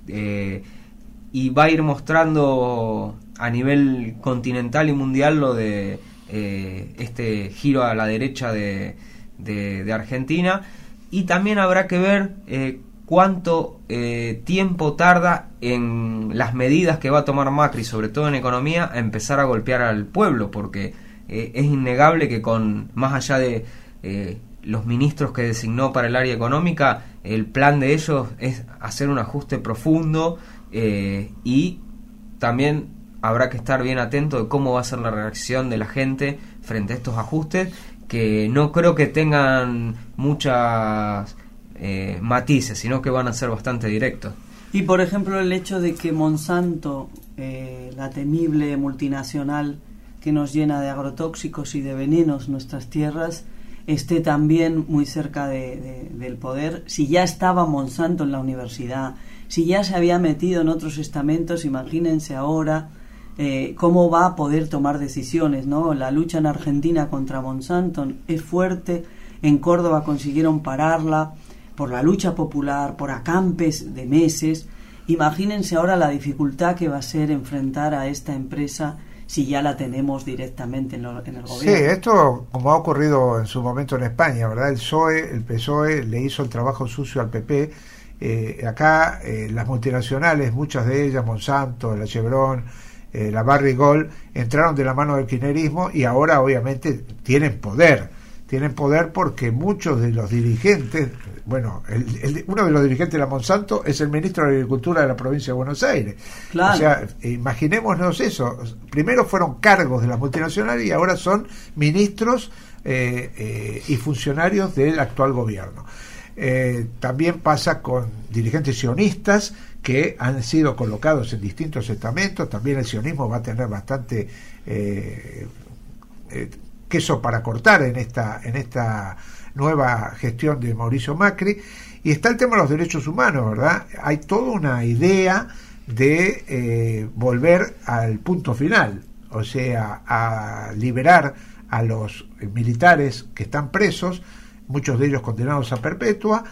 Eh, y va a ir mostrando a nivel continental y mundial lo de eh, este giro a la derecha de, de, de Argentina. Y también habrá que ver eh, cuánto eh, tiempo tarda en las medidas que va a tomar Macri, sobre todo en economía, a empezar a golpear al pueblo, porque eh, es innegable que con más allá de eh, los ministros que designó para el área económica, el plan de ellos es hacer un ajuste profundo, eh, y también habrá que estar bien atento de cómo va a ser la reacción de la gente frente a estos ajustes, que no creo que tengan muchas eh, matices, sino que van a ser bastante directos. Y por ejemplo el hecho de que Monsanto, eh, la temible multinacional que nos llena de agrotóxicos y de venenos nuestras tierras, esté también muy cerca de, de, del poder. Si ya estaba Monsanto en la universidad, si ya se había metido en otros estamentos, imagínense ahora eh, cómo va a poder tomar decisiones, ¿no? La lucha en Argentina contra Monsanto es fuerte. En Córdoba consiguieron pararla por la lucha popular, por acampes de meses. Imagínense ahora la dificultad que va a ser enfrentar a esta empresa si ya la tenemos directamente en, lo, en el gobierno. Sí, esto como ha ocurrido en su momento en España, ¿verdad? El P S O E, el P S O E le hizo el trabajo sucio al P P. Eh, acá eh, las multinacionales, muchas de ellas, Monsanto, la Chevron, eh, la Barrick-Gold, entraron de la mano del kirchnerismo y ahora obviamente tienen poder. Tienen poder porque muchos de los dirigentes, bueno, el, el, uno de los dirigentes de la Monsanto es el ministro de Agricultura de la provincia de Buenos Aires. Claro. O sea, imaginémonos eso. Primero fueron cargos de las multinacionales y ahora son ministros eh, eh, y funcionarios del actual gobierno. Eh, también pasa con dirigentes sionistas que han sido colocados en distintos estamentos. También el sionismo va a tener bastante eh, eh, queso para cortar en esta en esta nueva gestión de Mauricio Macri. Y está el tema de los derechos humanos, ¿verdad? Hay toda una idea de eh, volver al punto final, o sea, a liberar a los militares que están presos, muchos de ellos condenados a perpetua,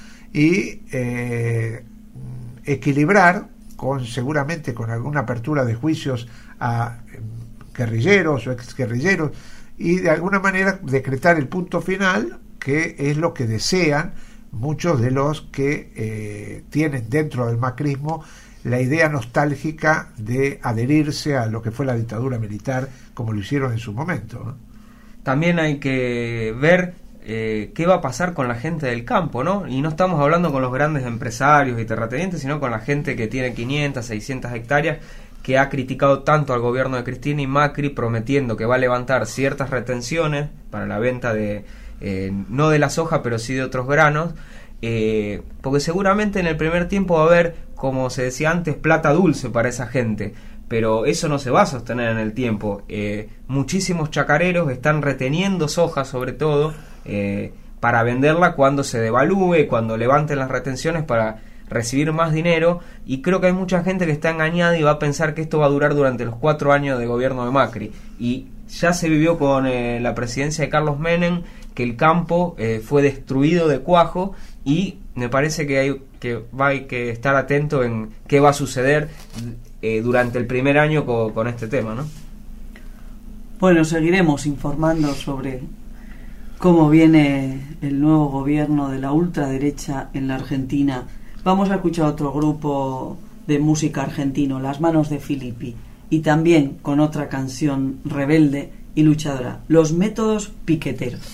y eh, equilibrar con seguramente con alguna apertura de juicios a guerrilleros o exguerrilleros, y de alguna manera decretar el punto final, que es lo que desean muchos de los que eh, tienen dentro del macrismo la idea nostálgica de adherirse a lo que fue la dictadura militar, como lo hicieron en su momento, ¿no? También hay que ver eh, qué va a pasar con la gente del campo, ¿no? Y no estamos hablando con los grandes empresarios y terratenientes, sino con la gente que tiene quinientas, seiscientas hectáreas, que ha criticado tanto al gobierno de Cristina y Macri, prometiendo que va a levantar ciertas retenciones para la venta de, eh, no de la soja, pero sí de otros granos, eh, porque seguramente en el primer tiempo va a haber, como se decía antes, plata dulce para esa gente, pero eso no se va a sostener en el tiempo. Eh, muchísimos chacareros están reteniendo soja, sobre todo, eh, para venderla cuando se devalúe, cuando levanten las retenciones para recibir más dinero, y creo que hay mucha gente que está engañada y va a pensar que esto va a durar durante los cuatro años de gobierno de Macri, y ya se vivió con eh, la presidencia de Carlos Menem, que el campo eh, fue destruido de cuajo, y me parece que hay que, va, hay que estar atento en qué va a suceder eh, durante el primer año con, con este tema, ¿no? Bueno, seguiremos informando sobre cómo viene el nuevo gobierno de la ultraderecha en la Argentina. Vamos a escuchar otro grupo de música argentino, Las Manos de Filippi, y también con otra canción rebelde y luchadora, Los Métodos Piqueteros.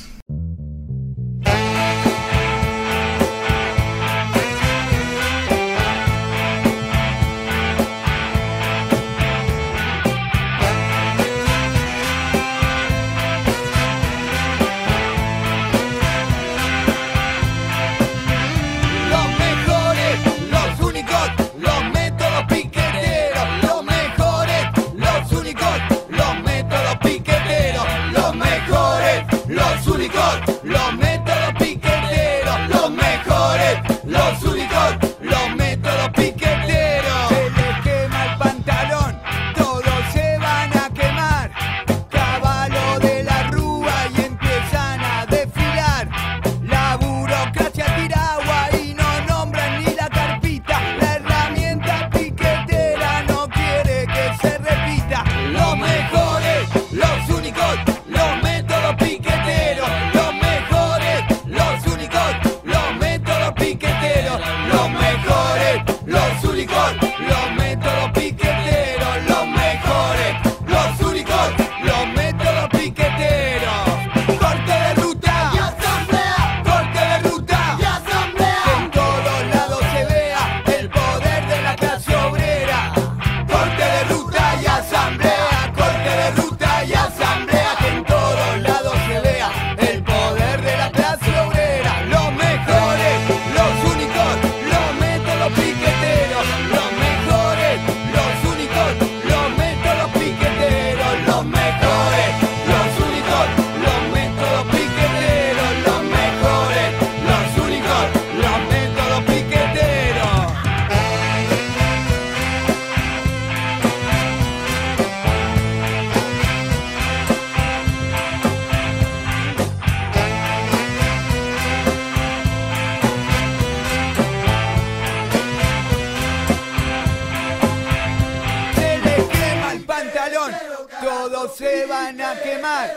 Se van a quemar,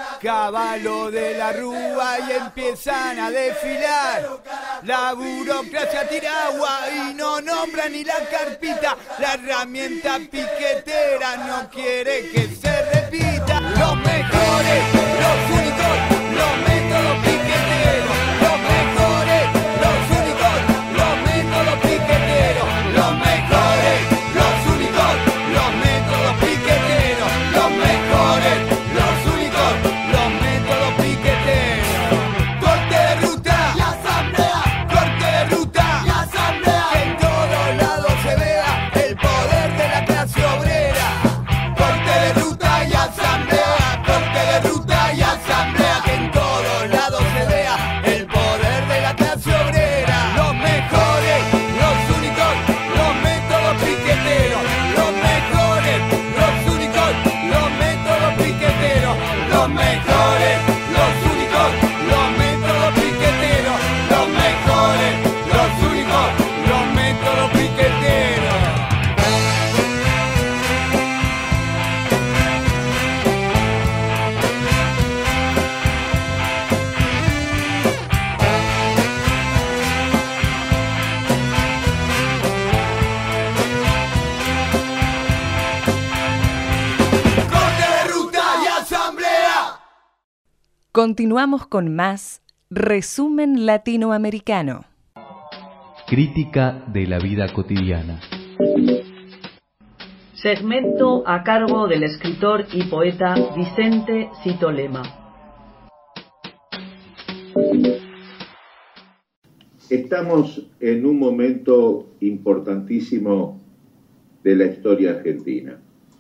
caballo de la rúa y empiezan a desfilar. La burocracia tira agua y no nombra ni la carpita. La herramienta piquetera no quiere que se repita. Los mejores, los únicos, los métodos piqueteros. Los mejores, los únicos, los métodos piqueteros. Los mejores, los únicos, los métodos piqueteros. Los mejores, los únicos, los métodos piqueteros. Corte de ruta y asamblea. Corte de ruta y asamblea. Que en todos lados se vea el poder de la clase obrera. Corte de ruta y asamblea. Corte de ruta y asamblea. Continuamos con más Resumen Latinoamericano. Crítica de la vida cotidiana. Segmento a cargo del escritor y poeta Vicente Cito Lema. Estamos en un momento importantísimo de la historia argentina.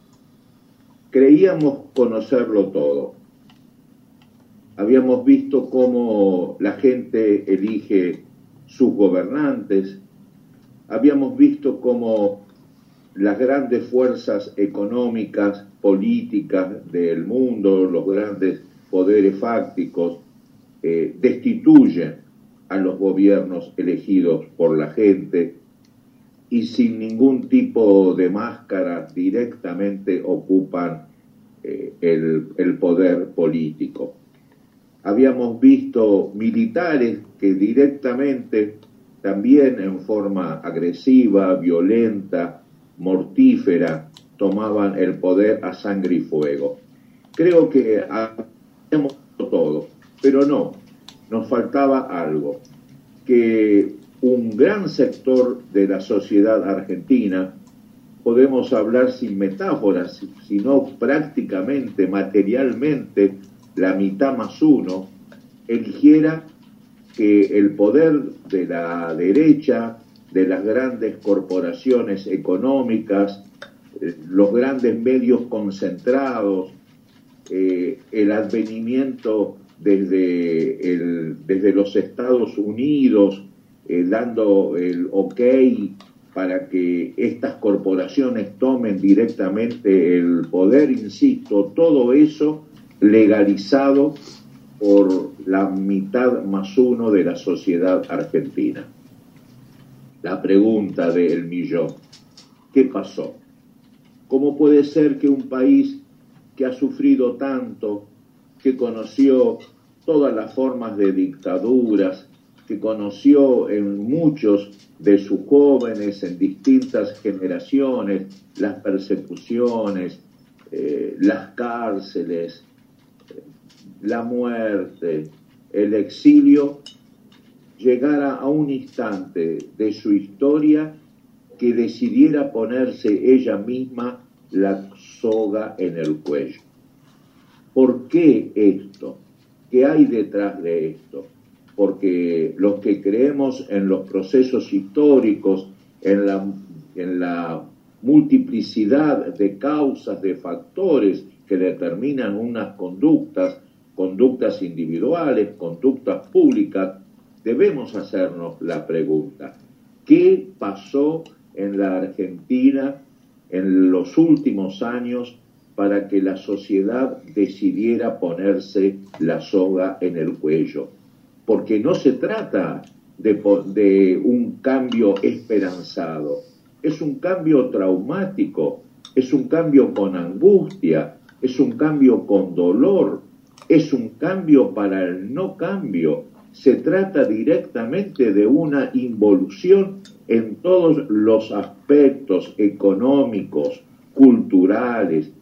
Creíamos conocerlo todo. Habíamos visto cómo la gente elige sus gobernantes. Habíamos visto cómo las grandes fuerzas económicas, políticas del mundo, los grandes poderes fácticos, eh, destituyen a los gobiernos elegidos por la gente y sin ningún tipo de máscara directamente ocupan eh, el, el poder político. Habíamos visto militares que directamente, también en forma agresiva, violenta, mortífera, tomaban el poder a sangre y fuego. Creo que habíamos visto todo, pero no, nos faltaba algo, que un gran sector de la sociedad argentina, podemos hablar sin metáforas, sino prácticamente, materialmente, la mitad más uno, eligiera que el poder de la derecha, de las grandes corporaciones económicas, eh, los grandes medios concentrados, eh, el advenimiento desde, el, desde los Estados Unidos, eh, dando el ok para que estas corporaciones tomen directamente el poder, insisto, todo eso legalizado por la mitad más uno de la sociedad argentina. La pregunta del millón, ¿qué pasó? ¿Cómo puede ser que un país que ha sufrido tanto, que conoció todas las formas de dictaduras, que conoció en muchos de sus jóvenes, en distintas generaciones, las persecuciones, eh, las cárceles, la muerte, el exilio, llegara a un instante de su historia que decidiera ponerse ella misma la soga en el cuello? ¿Por qué esto? ¿Qué hay detrás de esto? Porque los que creemos en los procesos históricos, en la, en la multiplicidad de causas, de factores que determinan unas conductas, conductas individuales, conductas públicas, debemos hacernos la pregunta, ¿qué pasó en la Argentina en los últimos años para que la sociedad decidiera ponerse la soga en el cuello? Porque no se trata de, de un cambio esperanzado, es un cambio traumático, es un cambio con angustia, es un cambio con dolor, es un cambio para el no cambio. Se trata directamente de una involución en todos los aspectos económicos, culturales,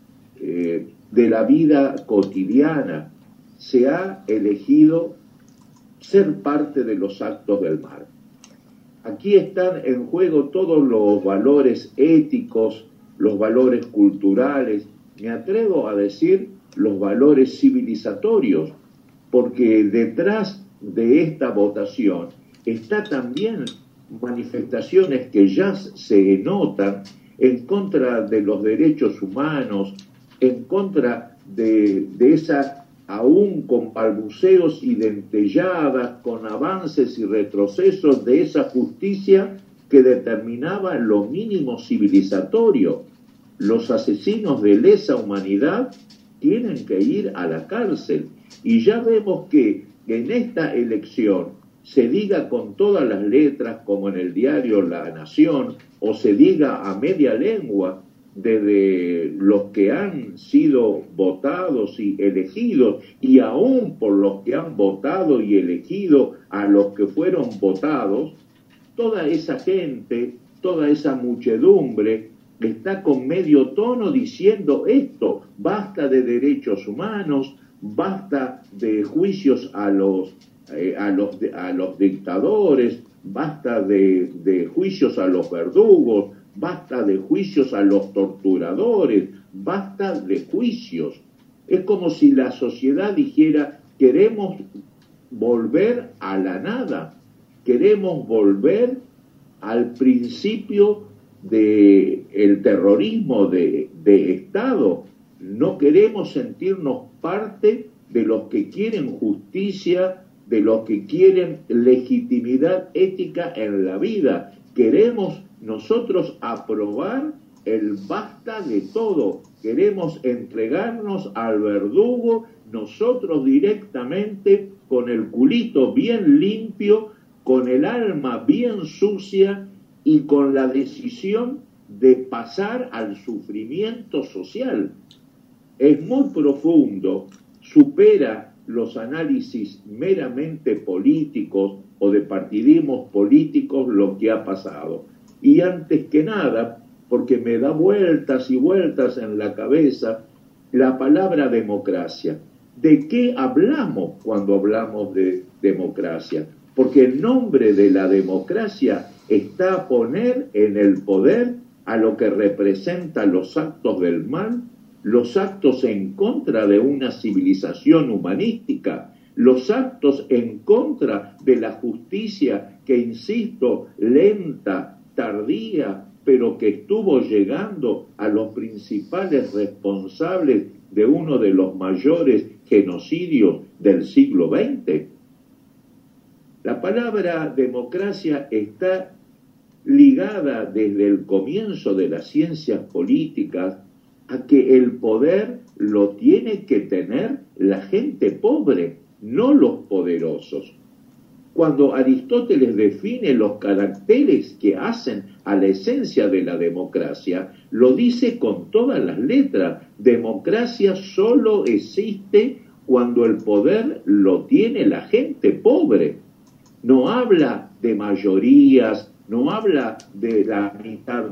eh, de la vida cotidiana. Se ha elegido ser parte de los actos del mal. Aquí están en juego todos los valores éticos, los valores culturales, me atrevo a decir los valores civilizatorios, porque detrás de esta votación está también manifestaciones que ya se notan en contra de los derechos humanos, en contra de, de esa, aún con balbuceos y dentelladas, con avances y retrocesos de esa justicia que determinaba lo mínimo civilizatorio. Los asesinos de lesa humanidad tienen que ir a la cárcel. Y ya vemos que en esta elección se diga con todas las letras, como en el diario La Nación, o se diga a media lengua, desde los que han sido votados y elegidos, y aún por los que han votado y elegido a los que fueron votados, toda esa gente, toda esa muchedumbre está con medio tono diciendo esto: basta de derechos humanos, basta de juicios a los, eh, a los, a los dictadores, basta de, de juicios a los verdugos, basta de juicios a los torturadores, basta de juicios. Es como si la sociedad dijera, queremos volver a la nada, queremos volver al principio del terrorismo de, de Estado. No queremos sentirnos parte de los que quieren justicia, de los que quieren legitimidad ética en la vida. Queremos nosotros aprobar el basta de todo. Queremos entregarnos al verdugo nosotros directamente, con el culito bien limpio, con el alma bien sucia y con la decisión de pasar al sufrimiento social. Es muy profundo, supera los análisis meramente políticos o de partidismos políticos lo que ha pasado. Y antes que nada, porque me da vueltas y vueltas en la cabeza la palabra democracia. ¿De qué hablamos cuando hablamos de democracia? Porque el nombre de la democracia está a poner en el poder a lo que representa los actos del mal, los actos en contra de una civilización humanística, los actos en contra de la justicia que, insisto, lenta, tardía, pero que estuvo llegando a los principales responsables de uno de los mayores genocidios del siglo veinte. La palabra democracia está ligada desde el comienzo de las ciencias políticas a que el poder lo tiene que tener la gente pobre, no los poderosos. Cuando Aristóteles define los caracteres que hacen a la esencia de la democracia, lo dice con todas las letras. Democracia solo existe cuando el poder lo tiene la gente pobre. No habla de mayorías, no habla de la mitad.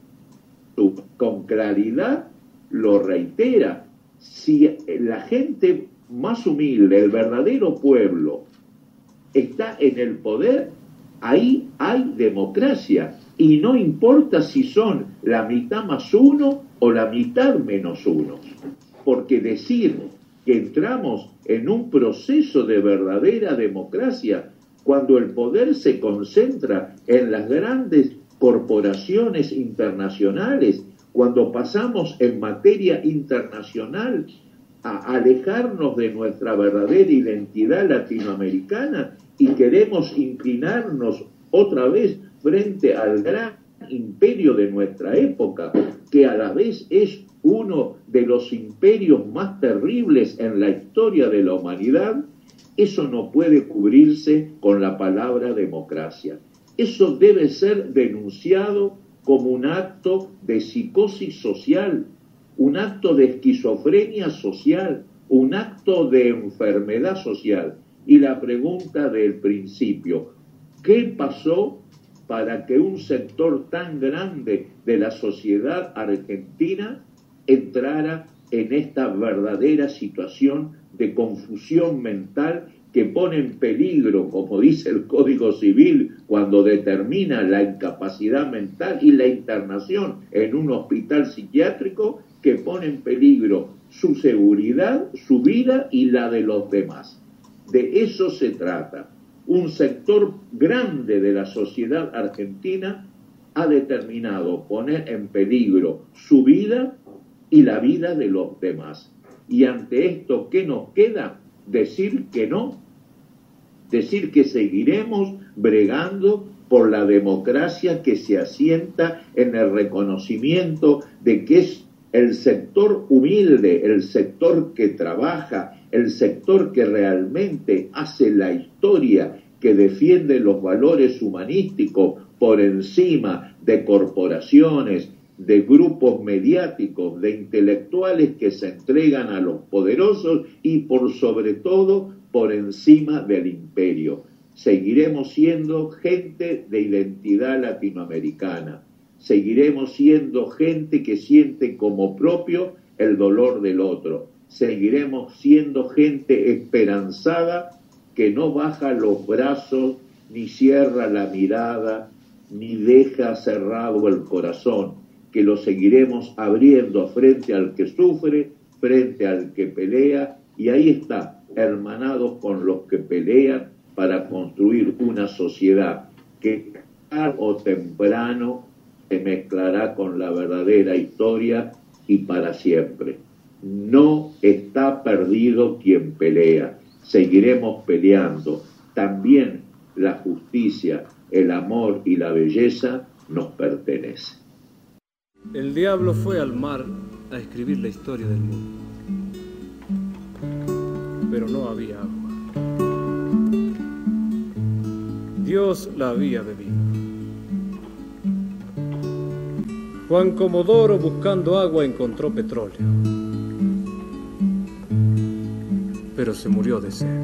Con claridad lo reitera. Si la gente más humilde, el verdadero pueblo, está en el poder, ahí hay democracia. Y no importa si son la mitad más uno o la mitad menos uno. Porque decir que entramos en un proceso de verdadera democracia cuando el poder se concentra en las grandes corporaciones internacionales, cuando pasamos en materia internacional a alejarnos de nuestra verdadera identidad latinoamericana y queremos inclinarnos otra vez frente al gran imperio de nuestra época, que a la vez es uno de los imperios más terribles en la historia de la humanidad, eso no puede cubrirse con la palabra democracia. Eso debe ser denunciado como un acto de psicosis social, un acto de esquizofrenia social, un acto de enfermedad social. Y la pregunta del principio, ¿qué pasó para que un sector tan grande de la sociedad argentina entrara en esta verdadera situación de confusión mental que pone en peligro, como dice el Código Civil, cuando determina la incapacidad mental y la internación en un hospital psiquiátrico, que pone en peligro su seguridad, su vida y la de los demás? De eso se trata. Un sector grande de la sociedad argentina ha determinado poner en peligro su vida y la vida de los demás. Y ante esto, ¿qué nos queda? Decir que no, decir que seguiremos bregando por la democracia que se asienta en el reconocimiento de que es el sector humilde, el sector que trabaja, el sector que realmente hace la historia, que defiende los valores humanísticos por encima de corporaciones, de grupos mediáticos, de intelectuales que se entregan a los poderosos y por sobre todo por encima del imperio. Seguiremos siendo gente de identidad latinoamericana, seguiremos siendo gente que siente como propio el dolor del otro, seguiremos siendo gente esperanzada que no baja los brazos, ni cierra la mirada, ni deja cerrado el corazón, que lo seguiremos abriendo frente al que sufre, frente al que pelea, y ahí está, hermanados con los que pelean para construir una sociedad que tarde o temprano se mezclará con la verdadera historia y para siempre. No está perdido quien pelea, seguiremos peleando. También la justicia, el amor y la belleza nos pertenecen. El diablo fue al mar a escribir la historia del mundo, pero no había agua. Dios la había bebido. Juan Comodoro, buscando agua, encontró petróleo, pero se murió de sed.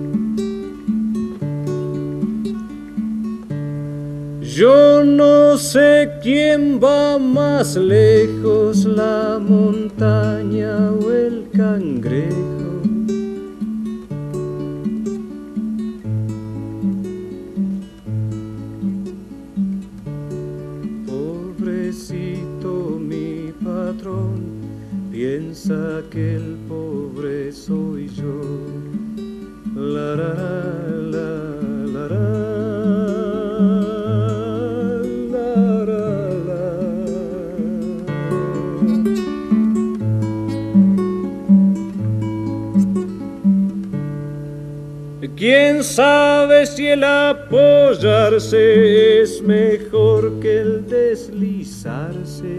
Yo no sé quién va más lejos, la montaña o el cangrejo. Pobrecito mi patrón, piensa que el pobre soy yo. La, la, la, la, la. ¿Quién sabe si el apoyarse es mejor que el deslizarse?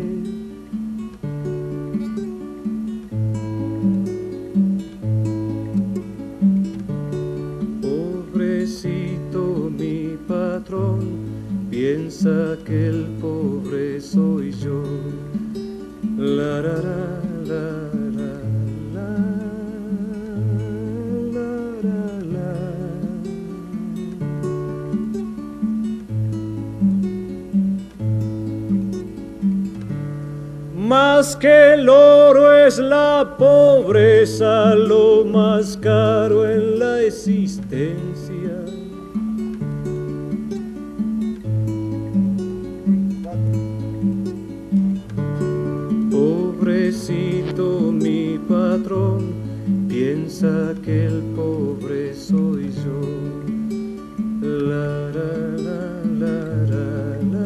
Pobrecito mi patrón, piensa que el pobre soy yo. La, la, la, la. Más que el oro es la pobreza, lo más caro en la existencia. Pobrecito mi patrón, piensa que el pobre soy yo. La, la, la, la, la, la.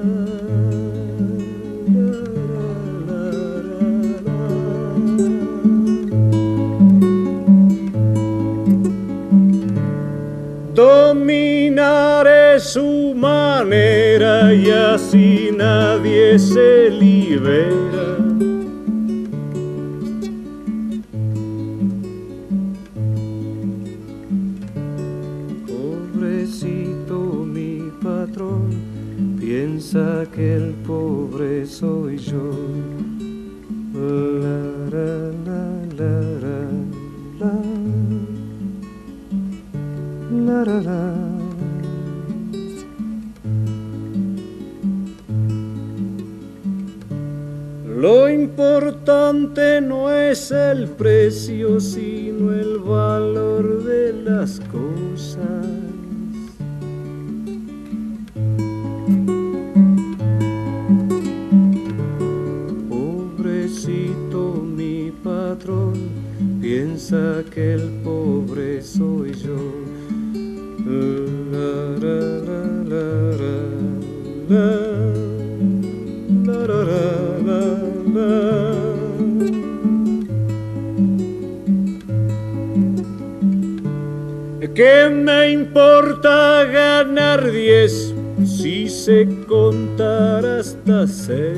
Dominar es su manera y así nadie se libera. Pobrecito mi patrón, piensa que el pobre soy yo. La, la, la, la, la, la. La, la, la. Lo importante no es el precio, sino el valor de las cosas. Pobrecito mi patrón, piensa que el pobre soy yo. La, la, la, la, la, la, la, la, la. ¿Qué me importa ganar diez si sé contar hasta seis?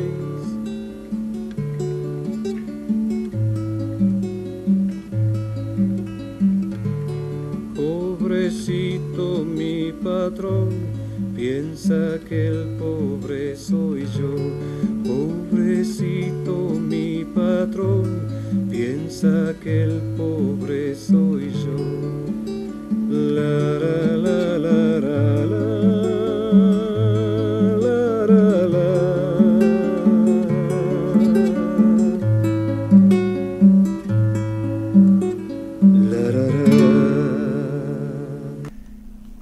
Pobrecito mi patrón, piensa que el pobre soy yo. Pobrecito mi patrón, piensa que el pobre soy yo. La, la, la, la, la, la, la, la, la.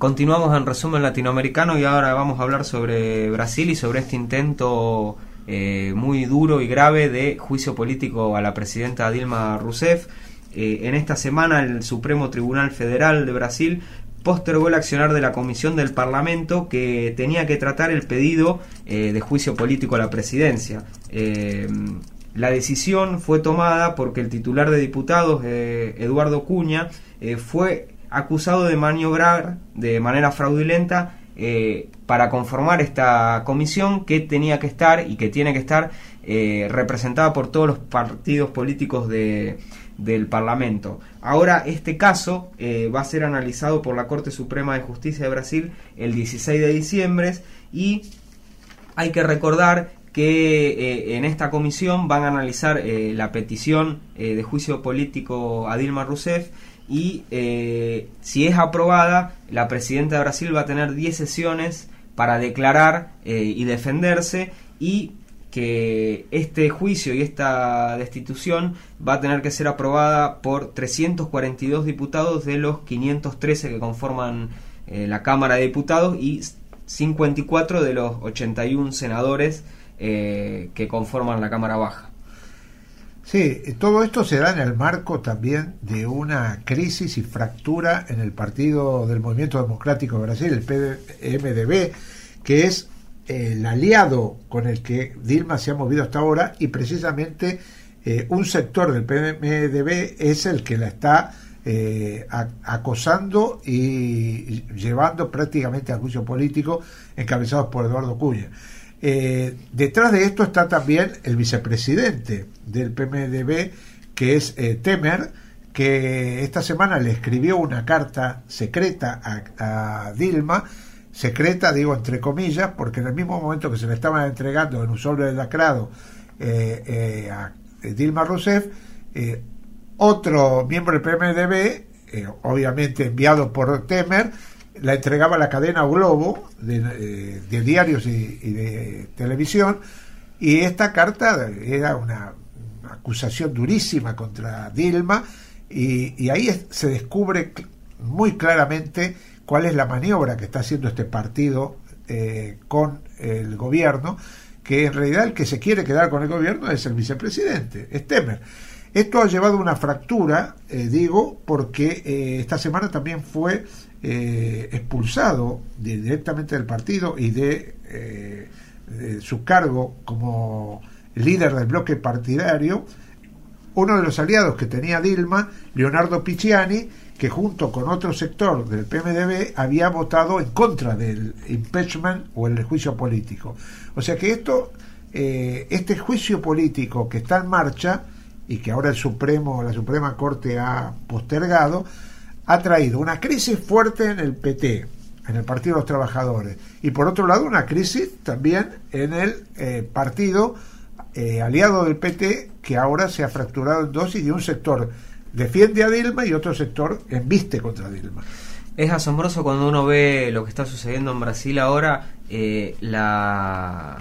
Continuamos en Resumen Latinoamericano y ahora vamos a hablar sobre Brasil y sobre este intento eh, muy duro y grave de juicio político a la presidenta Dilma Rousseff. Eh, en esta semana el Supremo Tribunal Federal de Brasil postergó el accionar de la comisión del Parlamento que tenía que tratar el pedido eh, de juicio político a la presidencia. Eh, la decisión fue tomada porque el titular de diputados, eh, Eduardo Cunha, eh, fue acusado de maniobrar de manera fraudulenta eh, para conformar esta comisión que tenía que estar y que tiene que estar eh, representada por todos los partidos políticos de, del Parlamento. Ahora este caso eh, va a ser analizado por la Corte Suprema de Justicia de Brasil el dieciséis de diciembre y hay que recordar que eh, en esta comisión van a analizar eh, la petición eh, de juicio político a Dilma Rousseff y eh, si es aprobada, la presidenta de Brasil va a tener diez sesiones para declarar eh, y defenderse, y que este juicio y esta destitución va a tener que ser aprobada por trescientos cuarenta y dos diputados de los quinientos trece que conforman eh, la Cámara de Diputados y cincuenta y cuatro de los ochenta y uno senadores eh, que conforman la Cámara Baja. Sí, todo esto se da en el marco también de una crisis y fractura en el Partido del Movimiento Democrático de Brasil, el P M D B, que es el aliado con el que Dilma se ha movido hasta ahora, y precisamente eh, un sector del P M D B es el que la está eh, acosando y llevando prácticamente a juicio político, encabezados por Eduardo Cunha. Eh, detrás de esto está también el vicepresidente del P M D B, que es eh, Temer, que esta semana le escribió una carta secreta a, a Dilma, secreta digo entre comillas, porque en el mismo momento que se le estaban entregando en un sobre lacrado eh, eh, a Dilma Rousseff, eh, otro miembro del P M D B, eh, obviamente enviado por Temer, la entregaba a la cadena Globo de, eh, de diarios y, y de televisión, y esta carta era una, una acusación durísima contra Dilma, y, y ahí es, se descubre muy claramente cuál es la maniobra que está haciendo este partido eh, con el gobierno, que en realidad el que se quiere quedar con el gobierno es el vicepresidente, es Temer. Esto ha llevado a una fractura, eh, digo, porque eh, esta semana también fue eh, expulsado de, directamente del partido y de, eh, de su cargo como líder del bloque partidario uno de los aliados que tenía Dilma, Leonardo Picciani, que junto con otro sector del P M D B había votado en contra del impeachment o el juicio político. O sea que esto, eh, este juicio político que está en marcha y que ahora el Supremo, la Suprema Corte ha postergado, ha traído una crisis fuerte en el P T, en el Partido de los Trabajadores, y por otro lado una crisis también en el eh, partido eh, aliado del P T, que ahora se ha fracturado en dos, y de un sector defiende a Dilma y otro sector embiste contra Dilma. Es asombroso cuando uno ve lo que está sucediendo en Brasil ahora, eh, la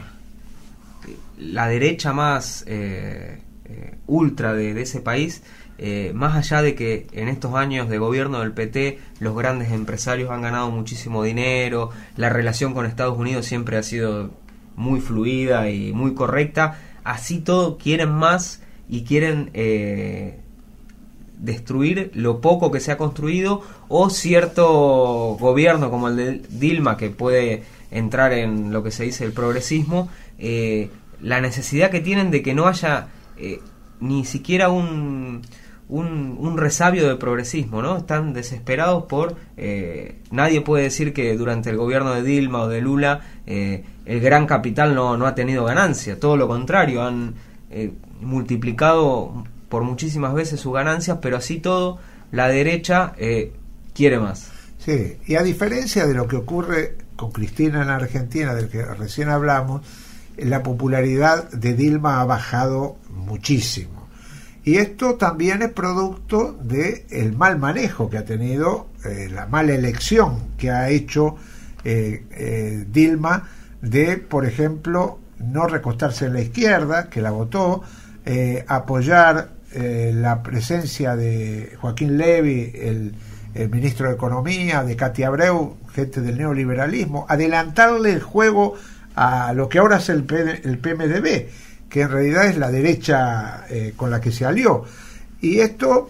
la derecha más eh, eh, ultra de, de ese país, eh, más allá de que en estos años de gobierno del P T los grandes empresarios han ganado muchísimo dinero, la relación con Estados Unidos siempre ha sido muy fluida y muy correcta, así todo quieren más y quieren eh, destruir lo poco que se ha construido, o cierto gobierno como el de Dilma, que puede entrar en lo que se dice el progresismo, eh, la necesidad que tienen de que no haya eh, ni siquiera un, un, un resabio de progresismo, ¿no? Están desesperados por... Eh, nadie puede decir que durante el gobierno de Dilma o de Lula eh, el gran capital no, no ha tenido ganancia, todo lo contrario, han eh, multiplicado por muchísimas veces sus ganancias, pero así todo la derecha eh, quiere más. Sí, y a diferencia de lo que ocurre con Cristina en Argentina, del que recién hablamos, la popularidad de Dilma ha bajado muchísimo. Y esto también es producto del mal manejo que ha tenido, eh, la mala elección que ha hecho eh, eh, Dilma de, por ejemplo, no recostarse en la izquierda, que la votó, eh, apoyar eh, la presencia de Joaquín Levy, el, el ministro de Economía, de Katia Abreu, gente del neoliberalismo, adelantarle el juego a lo que ahora es el, P, el P M D B, que en realidad es la derecha eh, con la que se alió. Y esto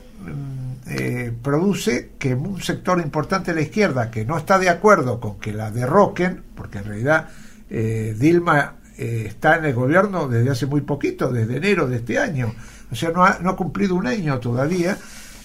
eh, produce que un sector importante de la izquierda, que no está de acuerdo con que la derroquen, porque en realidad eh, Dilma eh, está en el gobierno desde hace muy poquito, desde enero de este año, o sea, no ha, no ha cumplido un año todavía,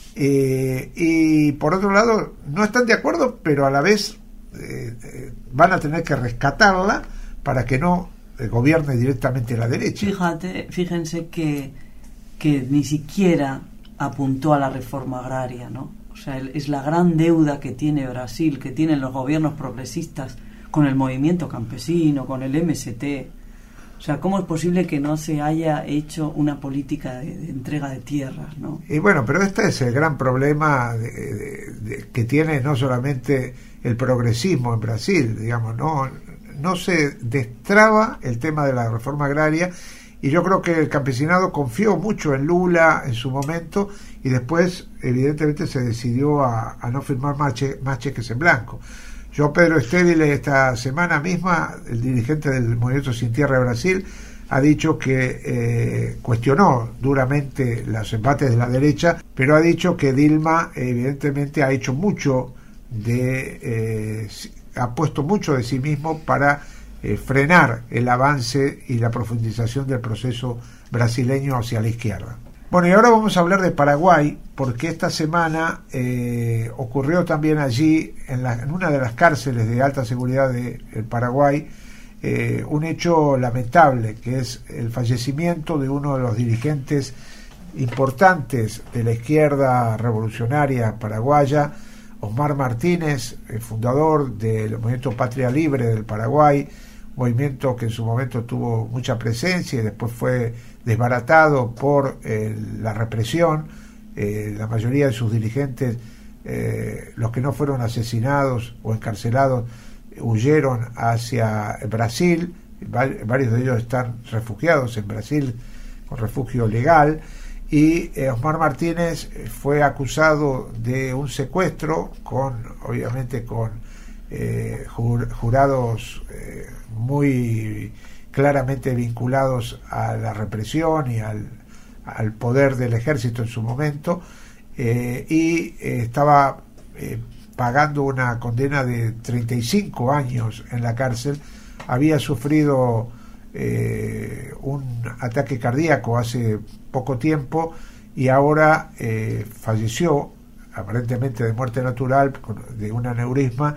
eh, y por otro lado no están de acuerdo, pero a la vez eh, eh, van a tener que rescatarla para que no eh, gobierne directamente la derecha. Fíjate, fíjense que, que ni siquiera apuntó a la reforma agraria, ¿no? O sea, es la gran deuda que tiene Brasil, que tienen los gobiernos progresistas con el movimiento campesino, con el M S T. O sea, ¿cómo es posible que no se haya hecho una política de, de entrega de tierras, ¿no? Y bueno, pero este es el gran problema de, de, de, que tiene no solamente el progresismo en Brasil, digamos, no, no se destraba el tema de la reforma agraria, y yo creo que el campesinado confió mucho en Lula en su momento, y después evidentemente se decidió a, a no firmar más, che, más cheques en blanco. Yo, Pedro Estévile, esta semana misma, el dirigente del Movimiento Sin Tierra de Brasil, ha dicho que eh, cuestionó duramente los embates de la derecha, pero ha dicho que Dilma evidentemente ha hecho mucho de, eh, ha puesto mucho de sí mismo para eh, frenar el avance y la profundización del proceso brasileño hacia la izquierda. Bueno, y ahora vamos a hablar de Paraguay, porque esta semana eh, ocurrió también allí, en, la, en una de las cárceles de alta seguridad de, de Paraguay, eh, un hecho lamentable, que es el fallecimiento de uno de los dirigentes importantes de la izquierda revolucionaria paraguaya, Osmar Martínez, el fundador del movimiento Patria Libre del Paraguay, movimiento que en su momento tuvo mucha presencia y después fue desbaratado por eh, la represión. Eh, la mayoría de sus dirigentes, eh, los que no fueron asesinados o encarcelados, huyeron hacia Brasil. Varios de ellos están refugiados en Brasil con refugio legal, y eh, Osmar Martínez fue acusado de un secuestro con, obviamente con eh, jur, jurados eh, muy claramente vinculados a la represión y al, al poder del ejército en su momento, eh, y eh, estaba eh, pagando una condena de treinta y cinco años en la cárcel. Había sufrido eh, un ataque cardíaco hace poco tiempo y ahora eh, falleció, aparentemente de muerte natural, de un aneurisma.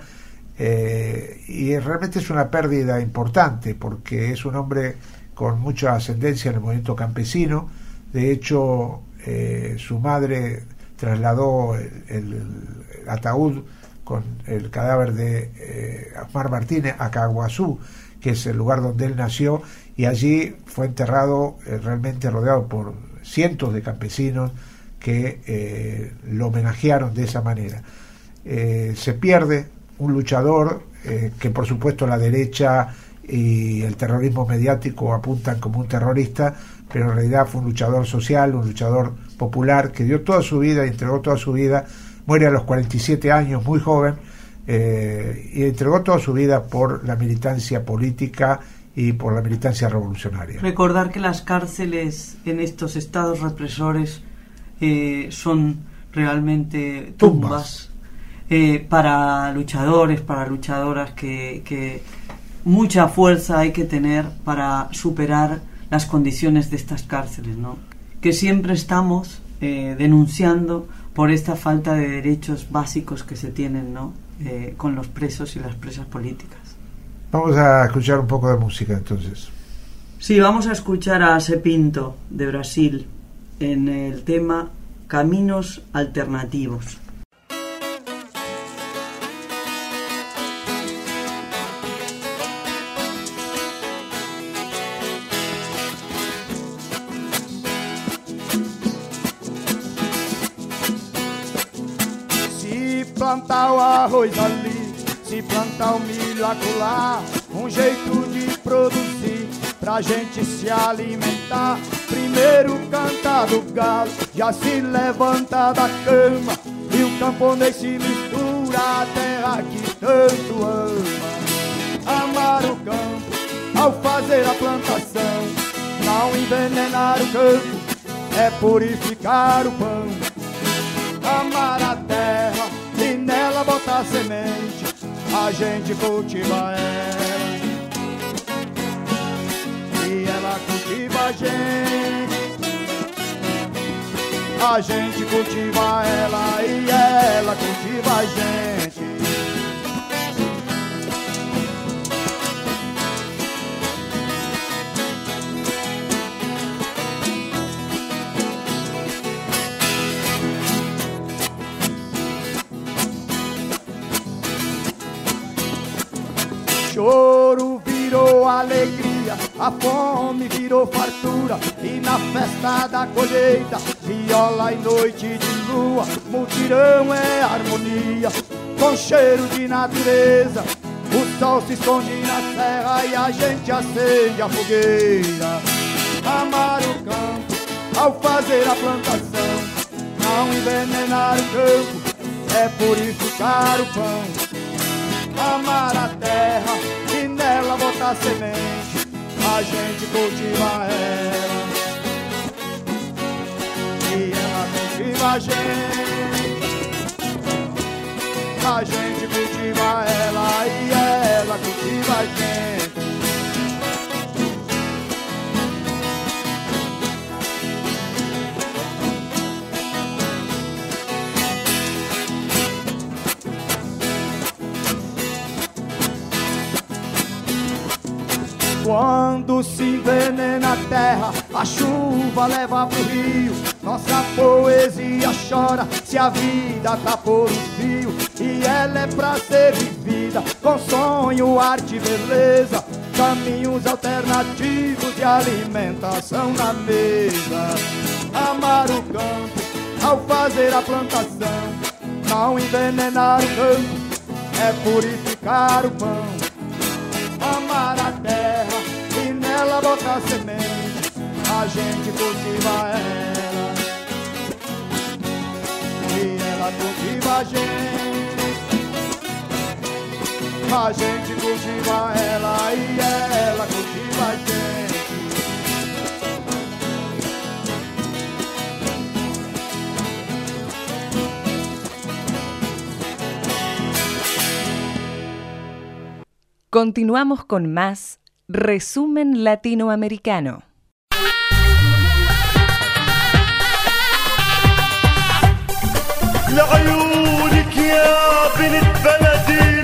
Eh, y realmente es una pérdida importante porque es un hombre con mucha ascendencia en el movimiento campesino. De hecho, eh, su madre trasladó el, el, el ataúd con el cadáver de eh, Osmar Martínez a Caguazú, que es el lugar donde él nació, y allí fue enterrado eh, realmente rodeado por cientos de campesinos que eh, lo homenajearon de esa manera. Eh, se pierde un luchador eh, que por supuesto la derecha y el terrorismo mediático apuntan como un terrorista, pero en realidad fue un luchador social, un luchador popular que dio toda su vida, entregó toda su vida, muere a los cuarenta y siete años, muy joven, eh, y entregó toda su vida por la militancia política y por la militancia revolucionaria. Recordar que las cárceles en estos estados represores eh, son realmente tumbas, tumbas. Eh, para luchadores, para luchadoras que, que mucha fuerza hay que tener para superar las condiciones de estas cárceles, ¿no? Que siempre estamos eh, denunciando por esta falta de derechos básicos que se tienen, ¿no? Eh, con los presos y las presas políticas. Vamos a escuchar un poco de música entonces. Sí, vamos a escuchar a Zé Pinto de Brasil en el tema Caminos Alternativos. Plantar o arroz ali, se plantar o milho acolá, um jeito de produzir pra gente se alimentar. Primeiro canta do galo, já se levanta da cama, e o camponês se mistura pura terra que tanto ama. Amar o campo ao fazer a plantação, não envenenar o campo é purificar o pão. Amar a terra e nela botar semente, a gente cultiva ela e ela cultiva a gente. A gente cultiva ela e ela cultiva a gente. Choro virou alegria, a fome virou fartura, e na festa da colheita, viola e noite de lua, mutirão é harmonia, com cheiro de natureza. O sol se esconde na serra e a gente acende a fogueira. Amar o campo ao fazer a plantação, não envenenar o campo é purificar o pão. Amar a terra e nela botar semente, a gente cultiva ela e ela cultiva a gente. A gente cultiva ela e ela cultiva a gente. Quando se envenena a terra, a chuva leva pro rio. Nossa poesia chora se a vida tá por um fio. E ela é pra ser vivida com sonho, arte e beleza, caminhos alternativos de alimentação na mesa. Amar o campo ao fazer a plantação, não envenenar o campo é purificar o pão. Amar a terra e nela botar semente, a gente cultiva ela e ela cultiva a gente. A gente cultiva ela e ela cultiva a gente. Continuamos con más Resumen Latinoamericano. لعيونك يا بنت بلدي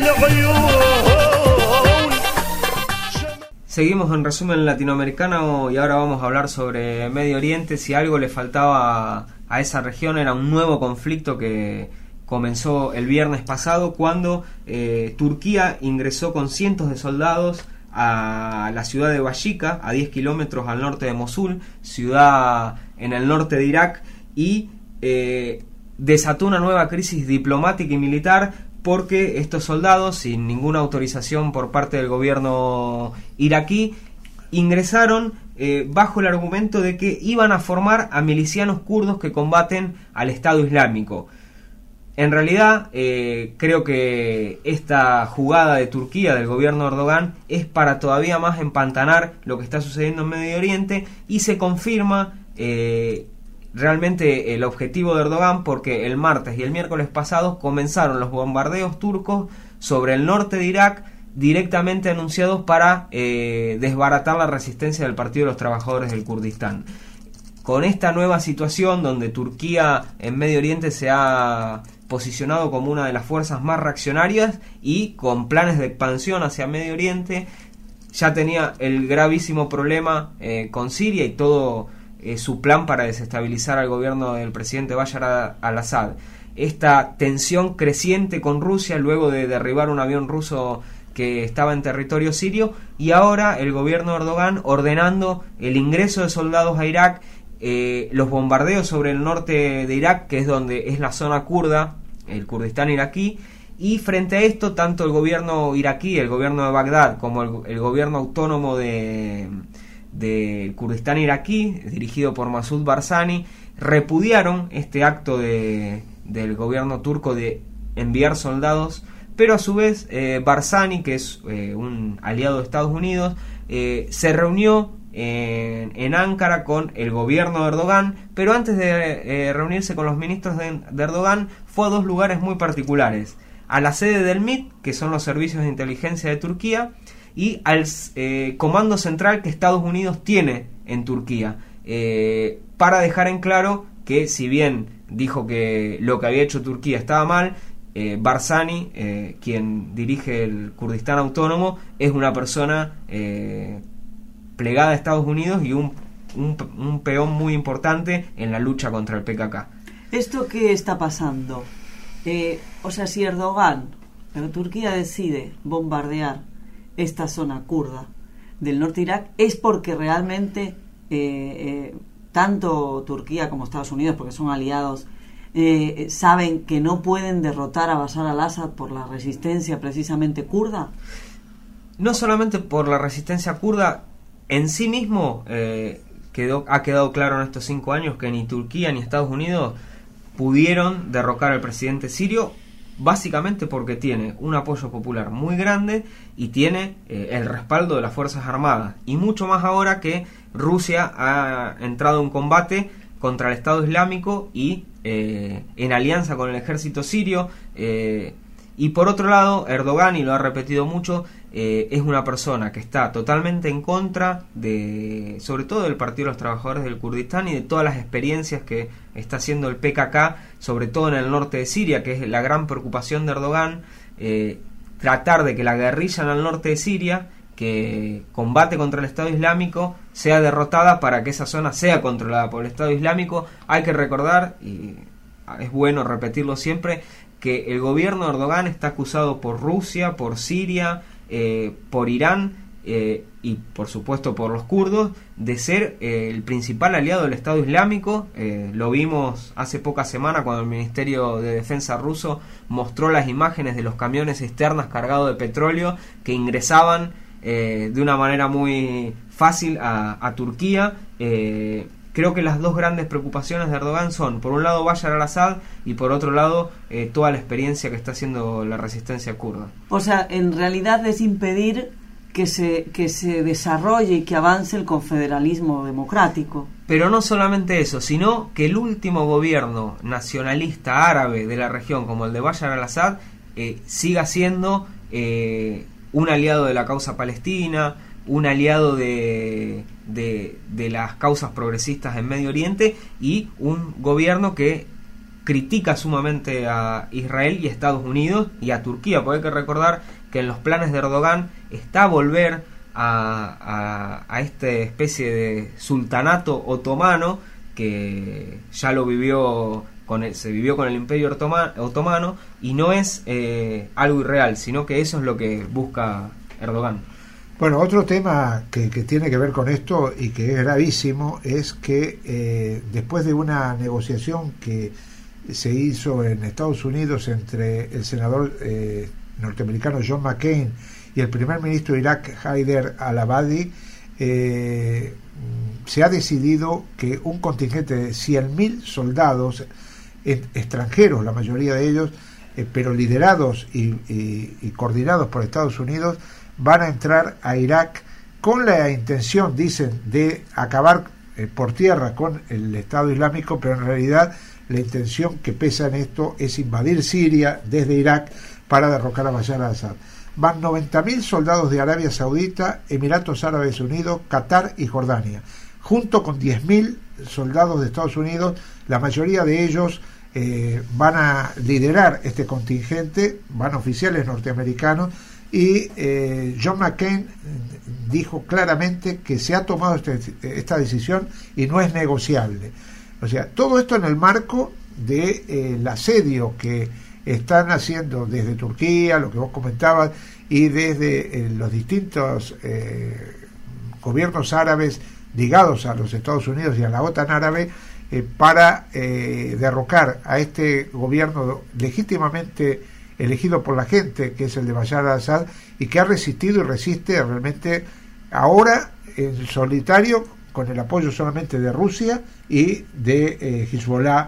لعيون. Seguimos en Resumen Latinoamericano y ahora vamos a hablar sobre Medio Oriente. Si algo le faltaba a, a esa región era un nuevo conflicto que comenzó el viernes pasado cuando eh, Turquía ingresó con cientos de soldados a la ciudad de Bashika, a diez kilómetros al norte de Mosul, ciudad en el norte de Irak, y eh, desató una nueva crisis diplomática y militar porque estos soldados, sin ninguna autorización por parte del gobierno iraquí, ingresaron eh, bajo el argumento de que iban a formar a milicianos kurdos que combaten al Estado Islámico. En realidad, eh, creo que esta jugada de Turquía, del gobierno de Erdogan, es para todavía más empantanar lo que está sucediendo en Medio Oriente y se confirma eh, realmente el objetivo de Erdogan porque el martes y el miércoles pasados comenzaron los bombardeos turcos sobre el norte de Irak, directamente anunciados para eh, desbaratar la resistencia del Partido de los Trabajadores del Kurdistán. Con esta nueva situación donde Turquía en Medio Oriente se ha posicionado como una de las fuerzas más reaccionarias y con planes de expansión hacia Medio Oriente, ya tenía el gravísimo problema eh, con Siria y todo eh, su plan para desestabilizar al gobierno del presidente Bashar al-Assad. Esta tensión creciente con Rusia luego de derribar un avión ruso que estaba en territorio sirio, y ahora el gobierno de Erdogan ordenando el ingreso de soldados a Irak, eh, los bombardeos sobre el norte de Irak, que es donde es la zona kurda, el Kurdistán iraquí, y frente a esto tanto el gobierno iraquí, el gobierno de Bagdad, como el, el gobierno autónomo de del Kurdistán iraquí, dirigido por Masoud Barzani, repudiaron este acto de, del gobierno turco de enviar soldados, pero a su vez eh, Barzani, que es eh, un aliado de Estados Unidos, eh, se reunió en, en Ankara con el gobierno de Erdogan, pero antes de eh, reunirse con los ministros de, de Erdogan fue a dos lugares muy particulares: a la sede del M I T, que son los servicios de inteligencia de Turquía, y al eh, comando central que Estados Unidos tiene en Turquía, eh, para dejar en claro que, si bien dijo que lo que había hecho Turquía estaba mal, eh, Barzani, eh, quien dirige el Kurdistán autónomo, es una persona eh, plegada a Estados Unidos y un, un, un peón muy importante en la lucha contra el P K K. ¿Esto qué está pasando? Eh, o sea, si Erdogan, pero Turquía decide bombardear esta zona kurda del norte de Irak, es porque realmente eh, eh, tanto Turquía como Estados Unidos, porque son aliados, eh, saben que no pueden derrotar a Bashar al-Assad por la resistencia precisamente kurda. No solamente por la resistencia kurda, en sí mismo eh, quedó, ha quedado claro en estos cinco años que ni Turquía ni Estados Unidos pudieron derrocar al presidente sirio, básicamente porque tiene un apoyo popular muy grande y tiene eh, el respaldo de las Fuerzas Armadas, y mucho más ahora que Rusia ha entrado en combate contra el Estado Islámico y eh, en alianza con el ejército sirio. Eh, y por otro lado, Erdogan, y lo ha repetido mucho, eh, es una persona que está totalmente en contra de, sobre todo del Partido de los Trabajadores del Kurdistán y de todas las experiencias que está haciendo el P K K, sobre todo en el norte de Siria, que es la gran preocupación de Erdogan, eh, tratar de que la guerrilla en el norte de Siria, que combate contra el Estado Islámico, sea derrotada para que esa zona sea controlada por el Estado Islámico. Hay que recordar, y es bueno repetirlo siempre, que el gobierno de Erdogan está acusado por Rusia, por Siria, eh, por Irán eh, y por supuesto por los kurdos de ser eh, el principal aliado del Estado Islámico. Eh, lo vimos hace pocas semanas cuando el Ministerio de Defensa ruso mostró las imágenes de los camiones cisternas cargados de petróleo que ingresaban eh, de una manera muy fácil a, a Turquía. Eh, Creo que las dos grandes preocupaciones de Erdogan son, por un lado, Bashar al-Assad y por otro lado, eh, toda la experiencia que está haciendo la resistencia kurda. O sea, en realidad es impedir que se, que se desarrolle y que avance el confederalismo democrático. Pero no solamente eso, sino que el último gobierno nacionalista árabe de la región, como el de Bashar al-Assad, eh, siga siendo eh, un aliado de la causa palestina, un aliado de, de, de las causas progresistas en Medio Oriente, y un gobierno que critica sumamente a Israel y a Estados Unidos y a Turquía, porque hay que recordar que en los planes de Erdogan está volver a, a, a esta especie de sultanato otomano que ya lo vivió con el, se vivió con el Imperio Otomano, y no es eh, algo irreal, sino que eso es lo que busca Erdogan. Bueno, otro tema que, que tiene que ver con esto y que es gravísimo es que eh, después de una negociación que se hizo en Estados Unidos entre el senador eh, norteamericano John McCain y el primer ministro de Irak, Haider al-Abadi, eh, se ha decidido que un contingente de cien mil soldados eh, extranjeros, la mayoría de ellos, eh, pero liderados y, y, y coordinados por Estados Unidos, van a entrar a Irak con la intención, dicen, de acabar eh, por tierra con el Estado Islámico, pero en realidad la intención que pesa en esto es invadir Siria desde Irak para derrocar a Bashar al-Assad. Van noventa mil soldados de Arabia Saudita, Emiratos Árabes Unidos, Qatar y Jordania, junto con diez mil soldados de Estados Unidos. La mayoría de ellos eh, van a liderar este contingente, van oficiales norteamericanos. Y eh, John McCain dijo claramente que se ha tomado este, esta decisión y no es negociable. O sea, todo esto en el marco de eh, el asedio que están haciendo desde Turquía, lo que vos comentabas, y desde eh, los distintos eh, gobiernos árabes ligados a los Estados Unidos y a la OTAN árabe, eh, para eh, derrocar a este gobierno legítimamente elegido por la gente, que es el de Bashar al-Assad, y que ha resistido y resiste realmente ahora en solitario, con el apoyo solamente de Rusia y de eh, Hezbollah,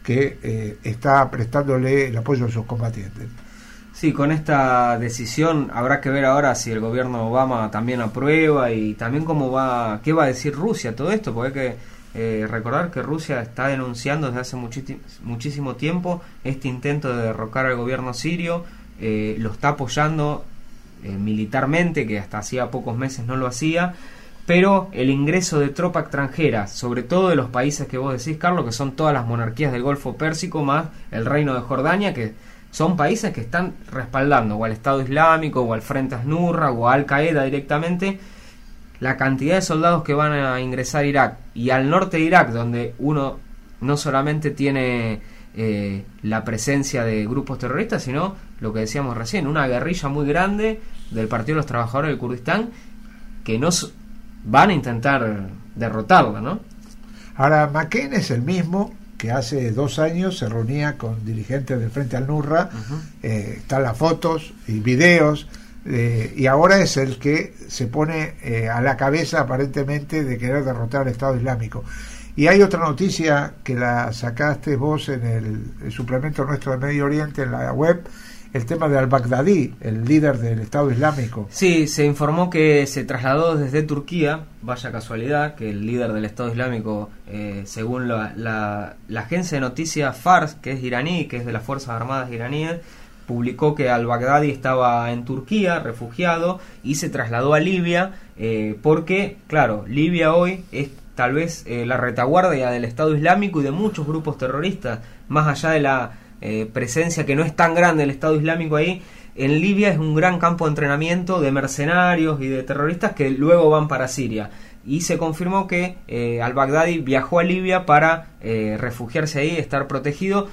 que eh, está prestándole el apoyo a sus combatientes. Sí, con esta decisión habrá que ver ahora si el gobierno Obama también aprueba y también cómo va, qué va a decir Rusia todo esto, porque hay que eh, recordar que Rusia está denunciando desde hace muchísimo, muchísimo tiempo este intento de derrocar al gobierno sirio, eh, lo está apoyando eh, militarmente, que hasta hacía pocos meses no lo hacía, pero el ingreso de tropa extranjera, sobre todo de los países que vos decís, Carlos, que son todas las monarquías del Golfo Pérsico más el Reino de Jordania, que son países que están respaldando o al Estado Islámico o al Frente Asnurra o a Al Qaeda directamente. La cantidad de soldados que van a ingresar a Irak y al norte de Irak, donde uno no solamente tiene eh, la presencia de grupos terroristas, sino lo que decíamos recién, una guerrilla muy grande del Partido de los Trabajadores del Kurdistán que no van a intentar derrotarla, ¿no? Ahora, McCain es el mismo que hace dos años se reunía con dirigentes del Frente Al-Nusra, uh-huh. eh, están las fotos y videos, eh, y ahora es el que se pone eh, a la cabeza aparentemente de querer derrotar al Estado Islámico. Y hay otra noticia que la sacaste vos en el, el suplemento nuestro de Medio Oriente, en la web, el tema de al-Baghdadi, el líder del Estado Islámico. Sí, se informó que se trasladó desde Turquía, vaya casualidad, que el líder del Estado Islámico, eh, según la, la, la agencia de noticias Fars, que es iraní, que es de las Fuerzas Armadas iraníes, publicó que al-Baghdadi estaba en Turquía, refugiado, y se trasladó a Libia, eh, porque, claro, Libia hoy es tal vez eh, la retaguardia del Estado Islámico y de muchos grupos terroristas, más allá de la Eh, presencia que no es tan grande el Estado Islámico ahí. En Libia es un gran campo de entrenamiento de mercenarios y de terroristas que luego van para Siria, y se confirmó que eh, al-Baghdadi viajó a Libia para eh, refugiarse ahí, estar protegido,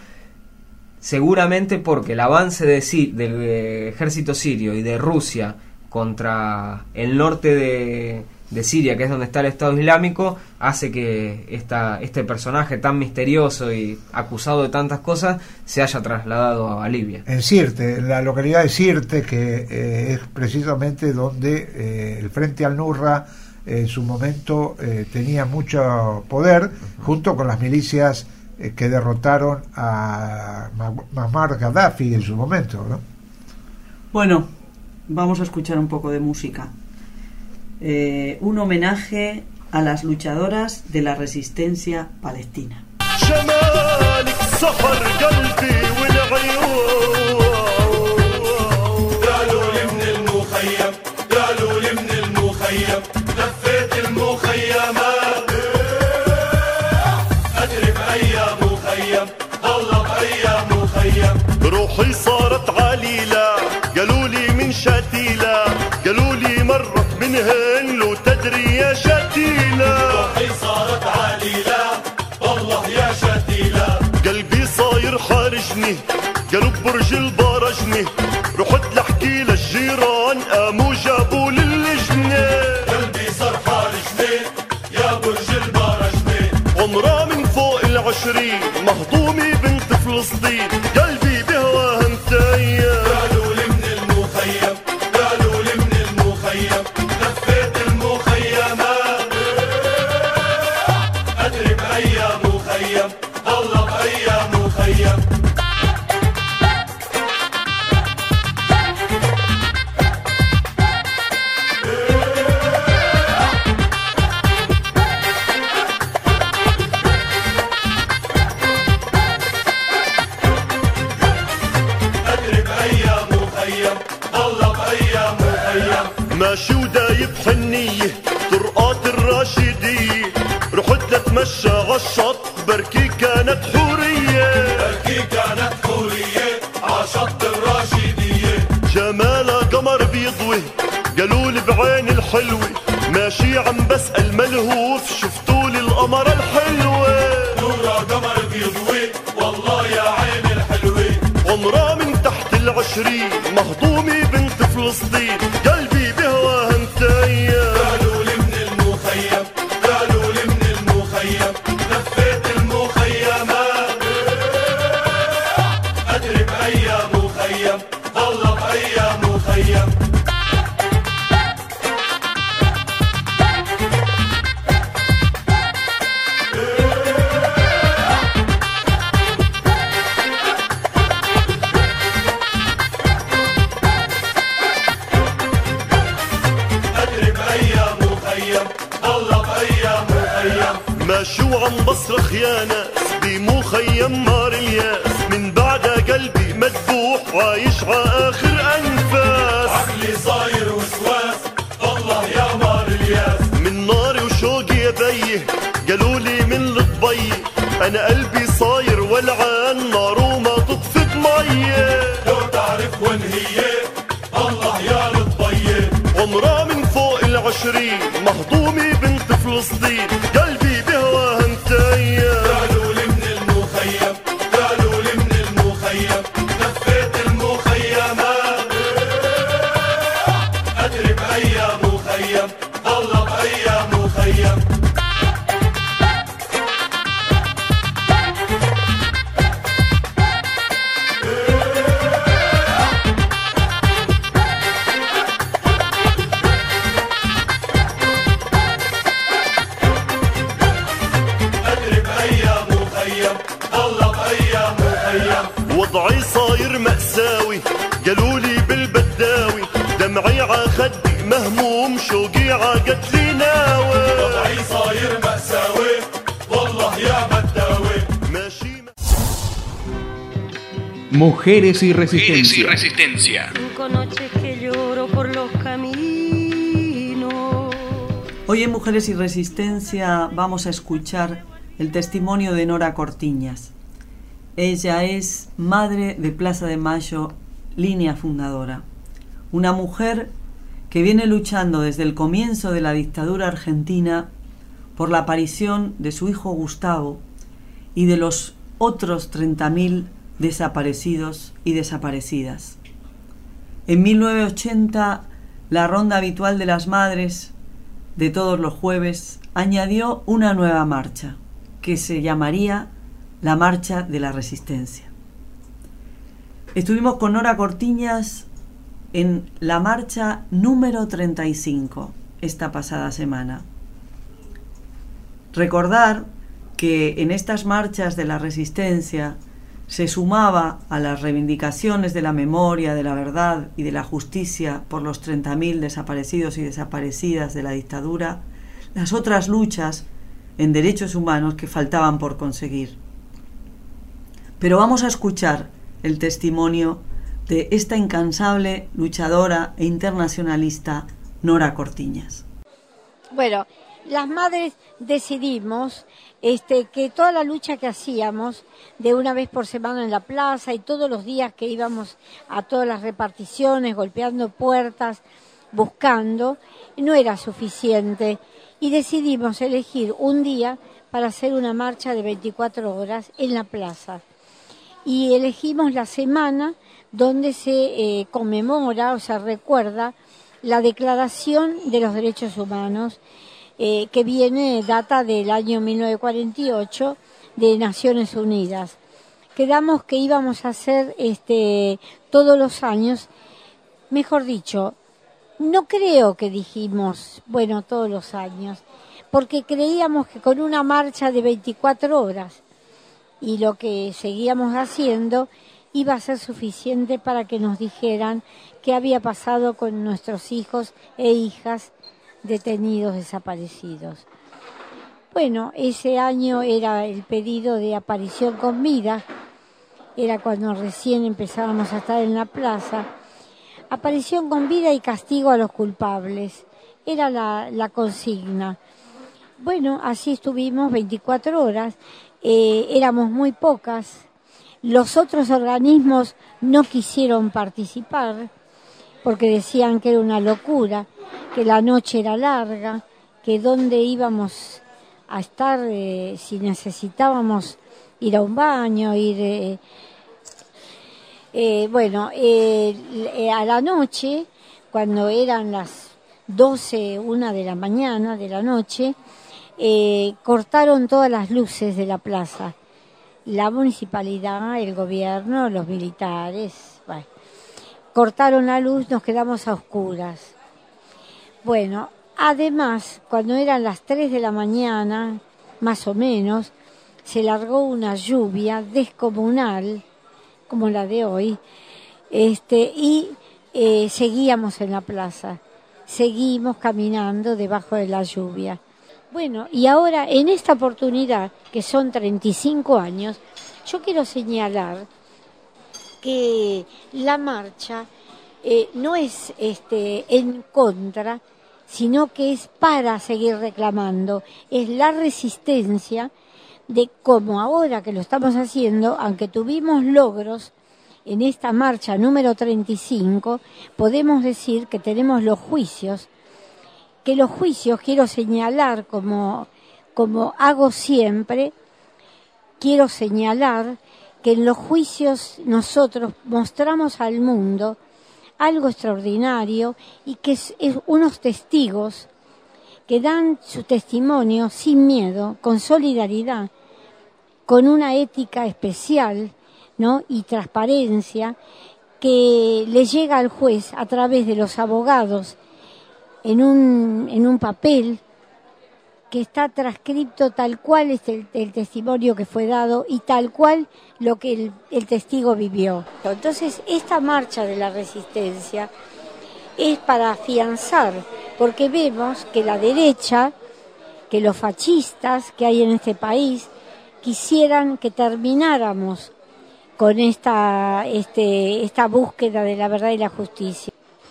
seguramente porque el avance de, del de ejército sirio y de Rusia contra el norte de de Siria, que es donde está el Estado Islámico, hace que esta, este personaje tan misterioso y acusado de tantas cosas se haya trasladado a Libia. En Sirte, en la localidad de Sirte, que eh, es precisamente donde eh, el Frente Al-Nusra eh, en su momento eh, tenía mucho poder, uh-huh. junto con las milicias eh, que derrotaron a Muammar Gaddafi en su momento, ¿no? Bueno, vamos a escuchar un poco de música. Eh, un homenaje a las luchadoras de la resistencia palestina. روحي صارت عليلة قالوا لي من شتيلة قالوا لي مرت منهن لو تدري يا شتيلة روحي صارت عليلة والله يا شتيلة قلبي صاير حارجني قالوا برج البرجني رحت لحكي للجيران قاموا جابوا للجنة قلبي صار حارجني يا برج البرجني عمرها من فوق العشرين مهضومة بنت فلسطين قلبي بهواها متيم قالوا لي من المخيم قالوا لي من المخيم لفيت المخيمات أدري بأيام مخيم والله بأيام مخيم ماشي ودايب حنية طرقات الراشدية رحت لتمشى عالشط بركي كانت حورية بركي كانت حورية عالشط الراشدية جمالها قمر بيضوي قالولي بعين الحلوة ماشي عم بسأل ملهوف شفتولي القمر الحلوة نورا قمر بيضوي والله يا عين الحلوة عمرها من تحت العشرين مهضومة بنت فلسطين قلبي بهواها متيم قالوا لي من المخيم قالوا لي من المخيم لفيت المخيمات أدري بأيام مخيم والله بأيام مخيم وعم بصرخ يا ناس بمخيم نار الياس، من بعدها قلبي مدبوح عايش ع آخر أنفاس. عقلي صاير وسواس والله يا نار الياس، من ناري وشوقي يا بيه قالولي من الضبي، أنا قلبي صاير ولعان نار وما تطفي بمية. لو تعرف وين هي الله يا الضبي، عمرها من فوق العشرين مهضومة بنت فلسطين، قلبي بهواها متيم. قالوا لي من المخيم قالوا لي من المخيم، لفيت المخيمات أدري بأيام مخيم والله بأيام مخيم. وضعي صاير مأساوي قالولي بالبداوي، دمعي ع خدي مهموم شوقي ع قتلي ناوي. وضعي صاير مأساوي والله يا بداوي. Mujeres y resistencia. Mujeres y resistencia. Cinco noches que lloro por los caminos. Hoy en Mujeres y Resistencia vamos a escuchar el testimonio de Nora Cortiñas. Ella es madre de Plaza de Mayo, línea fundadora. Una mujer que viene luchando desde el comienzo de la dictadura argentina por la aparición de su hijo Gustavo y de los otros treinta mil desaparecidos y desaparecidas. En mil novecientos ochenta, la ronda habitual de las madres de todos los jueves añadió una nueva marcha que se llamaría la Marcha de la Resistencia. Estuvimos con Nora Cortiñas en la marcha número treinta y cinco esta pasada semana. Recordar que en estas marchas de la resistencia se sumaba a las reivindicaciones de la memoria, de la verdad y de la justicia por los treinta mil desaparecidos y desaparecidas de la dictadura, las otras luchas en derechos humanos que faltaban por conseguir. Pero vamos a escuchar el testimonio de esta incansable luchadora e internacionalista Nora Cortiñas. Bueno, las madres decidimos este, que toda la lucha que hacíamos de una vez por semana en la plaza y todos los días que íbamos a todas las reparticiones, golpeando puertas, buscando, no era suficiente y decidimos elegir un día para hacer una marcha de veinticuatro horas en la plaza. Y elegimos la semana donde se eh, conmemora o se recuerda la Declaración de los Derechos Humanos, eh, que viene, data del año mil novecientos cuarenta y ocho de Naciones Unidas. Quedamos que íbamos a hacer este, todos los años, mejor dicho, no creo que dijimos, bueno, todos los años, porque creíamos que con una marcha de veinticuatro horas y lo que seguíamos haciendo iba a ser suficiente para que nos dijeran qué había pasado con nuestros hijos e hijas detenidos, desaparecidos. Bueno, ese año era el pedido de aparición con vida, era cuando recién empezábamos a estar en la plaza. Aparición con vida y castigo a los culpables, era la, la consigna. Bueno, así estuvimos veinticuatro horas. Eh, éramos muy pocas, los otros organismos no quisieron participar porque decían que era una locura, que la noche era larga, que dónde íbamos a estar eh, si necesitábamos ir a un baño, ir... Eh, eh, bueno, eh, a la noche, cuando eran las doce, una de la mañana, de la noche, Eh, cortaron todas las luces de la plaza, la municipalidad, el gobierno, los militares, bueno, cortaron la luz, nos quedamos a oscuras. Bueno, además, cuando eran las tres de la mañana, más o menos, se largó una lluvia descomunal, como la de hoy, este, y eh, seguíamos en la plaza, seguimos caminando debajo de la lluvia. Bueno, y ahora en esta oportunidad, que son treinta y cinco años, yo quiero señalar que la marcha eh, no es este, en contra, sino que es para seguir reclamando, es la resistencia de cómo ahora que lo estamos haciendo, aunque tuvimos logros en esta marcha número treinta y cinco, podemos decir que tenemos los juicios, que los juicios quiero señalar como, como hago siempre, quiero señalar que en los juicios nosotros mostramos al mundo algo extraordinario y que es, es unos testigos que dan su testimonio sin miedo, con solidaridad, con una ética especial, ¿no? Y transparencia que le llega al juez a través de los abogados en un, en un papel que está transcripto tal cual es el, el testimonio que fue dado y tal cual lo que el, el testigo vivió. Entonces, esta marcha de la resistencia es para afianzar, porque vemos que la derecha, que los fascistas que hay en este país, quisieran que termináramos con esta, este, esta búsqueda de la verdad y la justicia.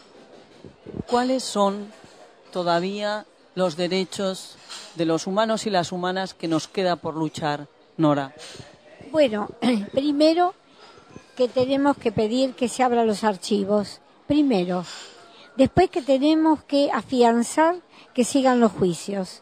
¿Cuáles son todavía los derechos de los humanos y las humanas que nos queda por luchar, Nora? Bueno, primero que tenemos que pedir que se abran los archivos, primero. Después que tenemos que afianzar que sigan los juicios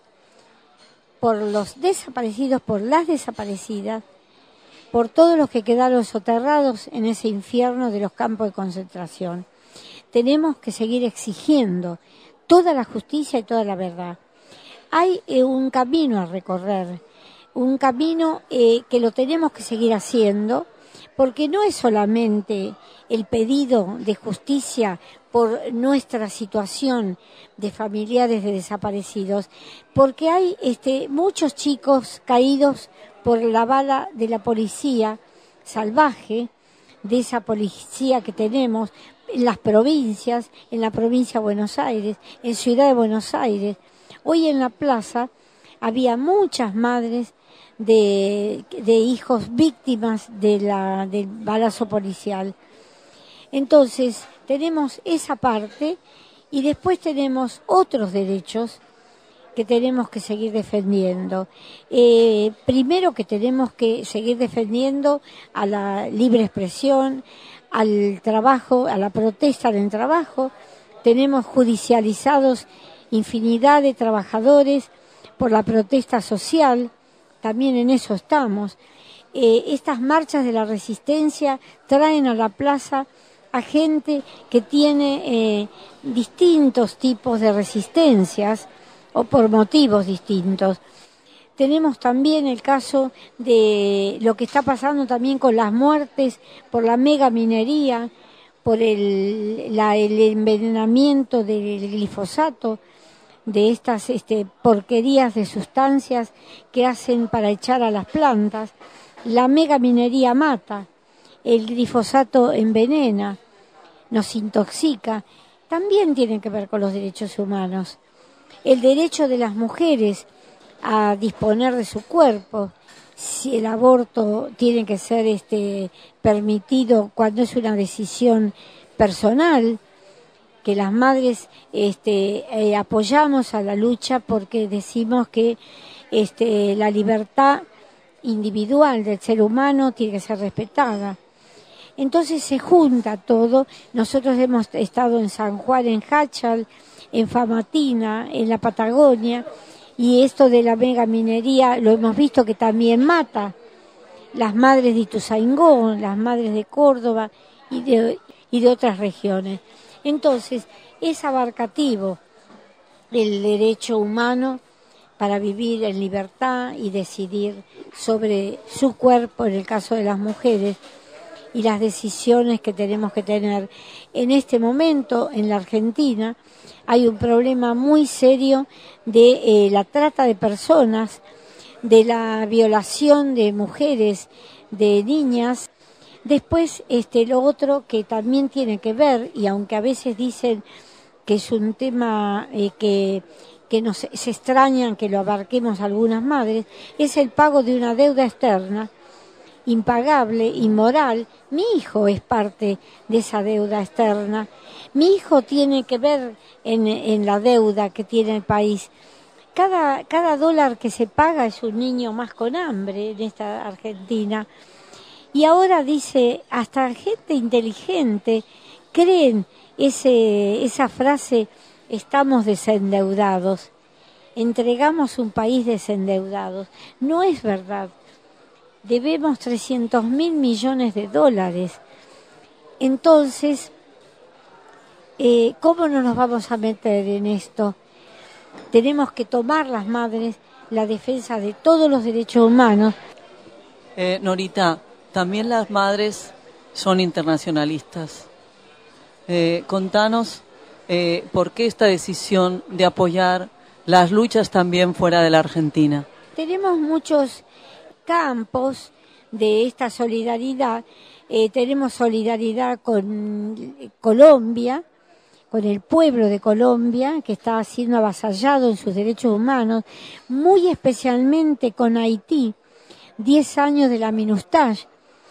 por los desaparecidos, por las desaparecidas, por todos los que quedaron soterrados en ese infierno de los campos de concentración. Tenemos que seguir exigiendo toda la justicia y toda la verdad. Hay eh, un camino a recorrer, un camino eh, que lo tenemos que seguir haciendo, porque no es solamente el pedido de justicia por nuestra situación de familiares de desaparecidos, porque hay este, muchos chicos caídos por la bala de la policía salvaje, de esa policía que tenemos en las provincias, en la provincia de Buenos Aires, en Ciudad de Buenos Aires. Hoy en la plaza había muchas madres de, de hijos víctimas de la, del balazo policial. Entonces, tenemos esa parte y después tenemos otros derechos que tenemos que seguir defendiendo. Eh, primero que tenemos que seguir defendiendo a la libre expresión, al trabajo, a la protesta del trabajo. Tenemos judicializados infinidad de trabajadores por la protesta social, también en eso estamos. Eh, estas marchas de la resistencia traen a la plaza a gente que tiene eh, distintos tipos de resistencias o por motivos distintos. Tenemos también el caso de lo que está pasando también con las muertes por la megaminería, por el, la, el envenenamiento del glifosato, de estas este, porquerías de sustancias que hacen para echar a las plantas. La megaminería mata, el glifosato envenena, nos intoxica. También tiene que ver con los derechos humanos. El derecho de las mujeres a disponer de su cuerpo, si el aborto tiene que ser este, permitido cuando es una decisión personal, que las madres este, eh, apoyamos a la lucha porque decimos que este, la libertad individual del ser humano tiene que ser respetada. Entonces se junta todo. Nosotros hemos estado en San Juan, en Hachal, en Famatina, en la Patagonia, y esto de la megaminería lo hemos visto que también mata. Las madres de Ituzaingó, las madres de Córdoba y de, y de otras regiones. Entonces, es abarcativo el derecho humano para vivir en libertad y decidir sobre su cuerpo, en el caso de las mujeres, y las decisiones que tenemos que tener. En este momento, en la Argentina, hay un problema muy serio de eh, la trata de personas, de la violación de mujeres, de niñas. Después, este, lo otro que también tiene que ver, y aunque a veces dicen que es un tema eh, que, que nos, se extrañan que lo abarquemos algunas madres, es el pago de una deuda externa, impagable, inmoral. Mi hijo es parte de esa deuda externa. Mi hijo tiene que ver en, en la deuda que tiene el país. Cada, cada dólar que se paga es un niño más con hambre en esta Argentina. Y ahora dice, hasta gente inteligente creen ese, esa frase, estamos desendeudados, entregamos un país desendeudados. No es verdad. Debemos trescientos mil millones de dólares. Entonces, eh, ¿cómo no nos vamos a meter en esto? Tenemos que tomar las madres la defensa de todos los derechos humanos. Eh, Norita, también las madres son internacionalistas. Eh, contanos eh, por qué esta decisión de apoyar las luchas también fuera de la Argentina. Tenemos muchos campos de esta solidaridad. Eh, tenemos solidaridad con Colombia, con el pueblo de Colombia, que está siendo avasallado en sus derechos humanos, muy especialmente con Haití, diez años de la MINUSTAH,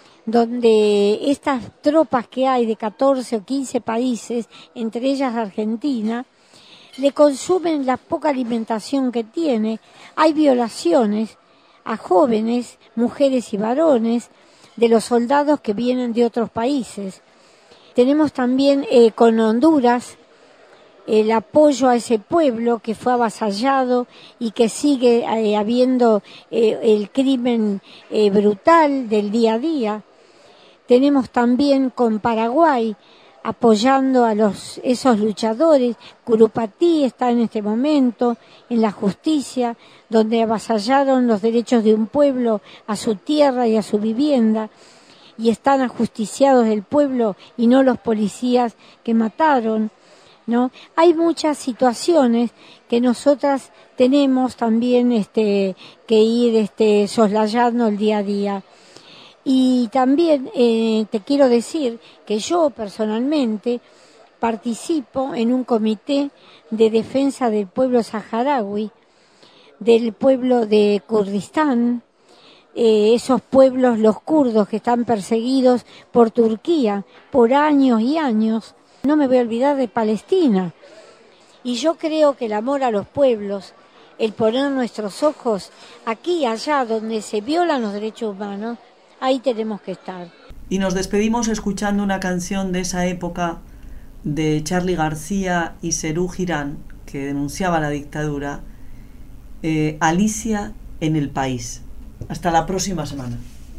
donde estas tropas que hay de catorce o quince países, entre ellas Argentina, le consumen la poca alimentación que tiene. Hay violaciones a jóvenes, mujeres y varones, de los soldados que vienen de otros países. Tenemos también eh, con Honduras el apoyo a ese pueblo que fue avasallado y que sigue eh, habiendo eh, el crimen eh, brutal del día a día. Tenemos también con Paraguay apoyando a los esos luchadores. Curupatí está en este momento en la justicia, donde avasallaron los derechos de un pueblo a su tierra y a su vivienda, y están ajusticiados el pueblo y no los policías que mataron, ¿no? Hay muchas situaciones que nosotras tenemos también este que ir este soslayando el día a día. Y también eh, te quiero decir que yo personalmente participo en un comité de defensa del pueblo saharaui, del pueblo de Kurdistán, eh, esos pueblos, los kurdos, que están perseguidos por Turquía por años y años. No me voy a olvidar de Palestina. Y yo creo que el amor a los pueblos, el poner nuestros ojos aquí y allá donde se violan los derechos humanos, ahí tenemos que estar. Y nos despedimos escuchando una canción de esa época de Charly García y Serú Girán, que denunciaba la dictadura, eh, Alicia en el país. Hasta la próxima semana.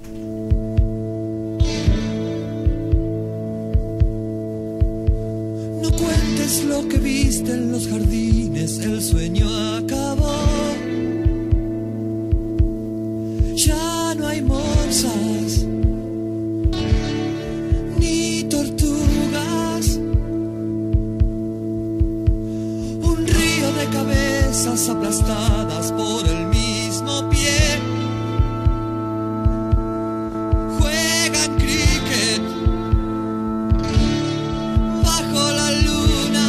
No cuentes lo que viste en los jardines, el sueño acabó. Ya no hay morsas ni tortugas, un río de cabezas aplastadas por el mismo pie. Juegan cricket bajo la luna.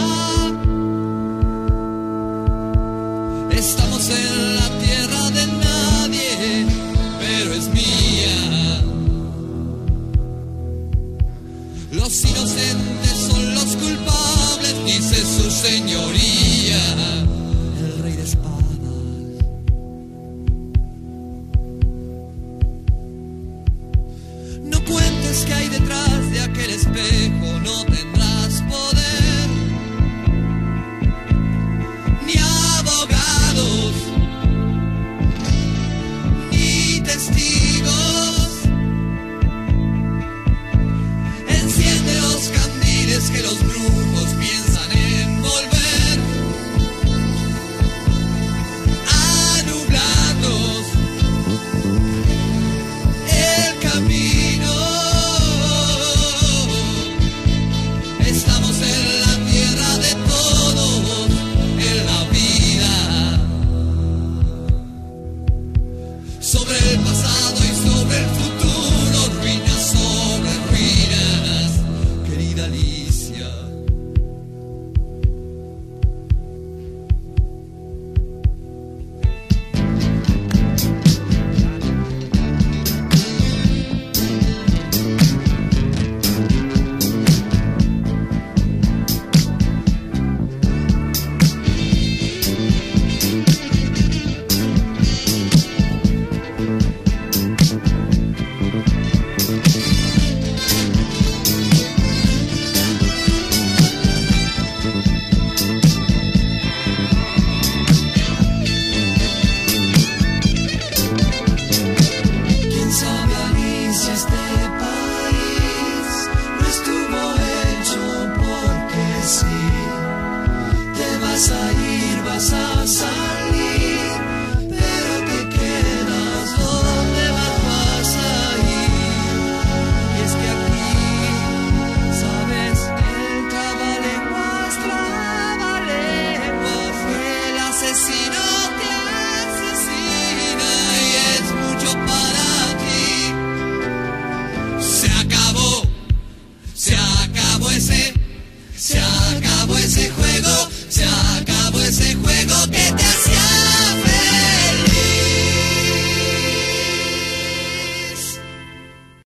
Estamos en la tierra de nadie, pero es mía. Los inocentes son los culpables, dice su señoría. El rey de espadas sí, te vas a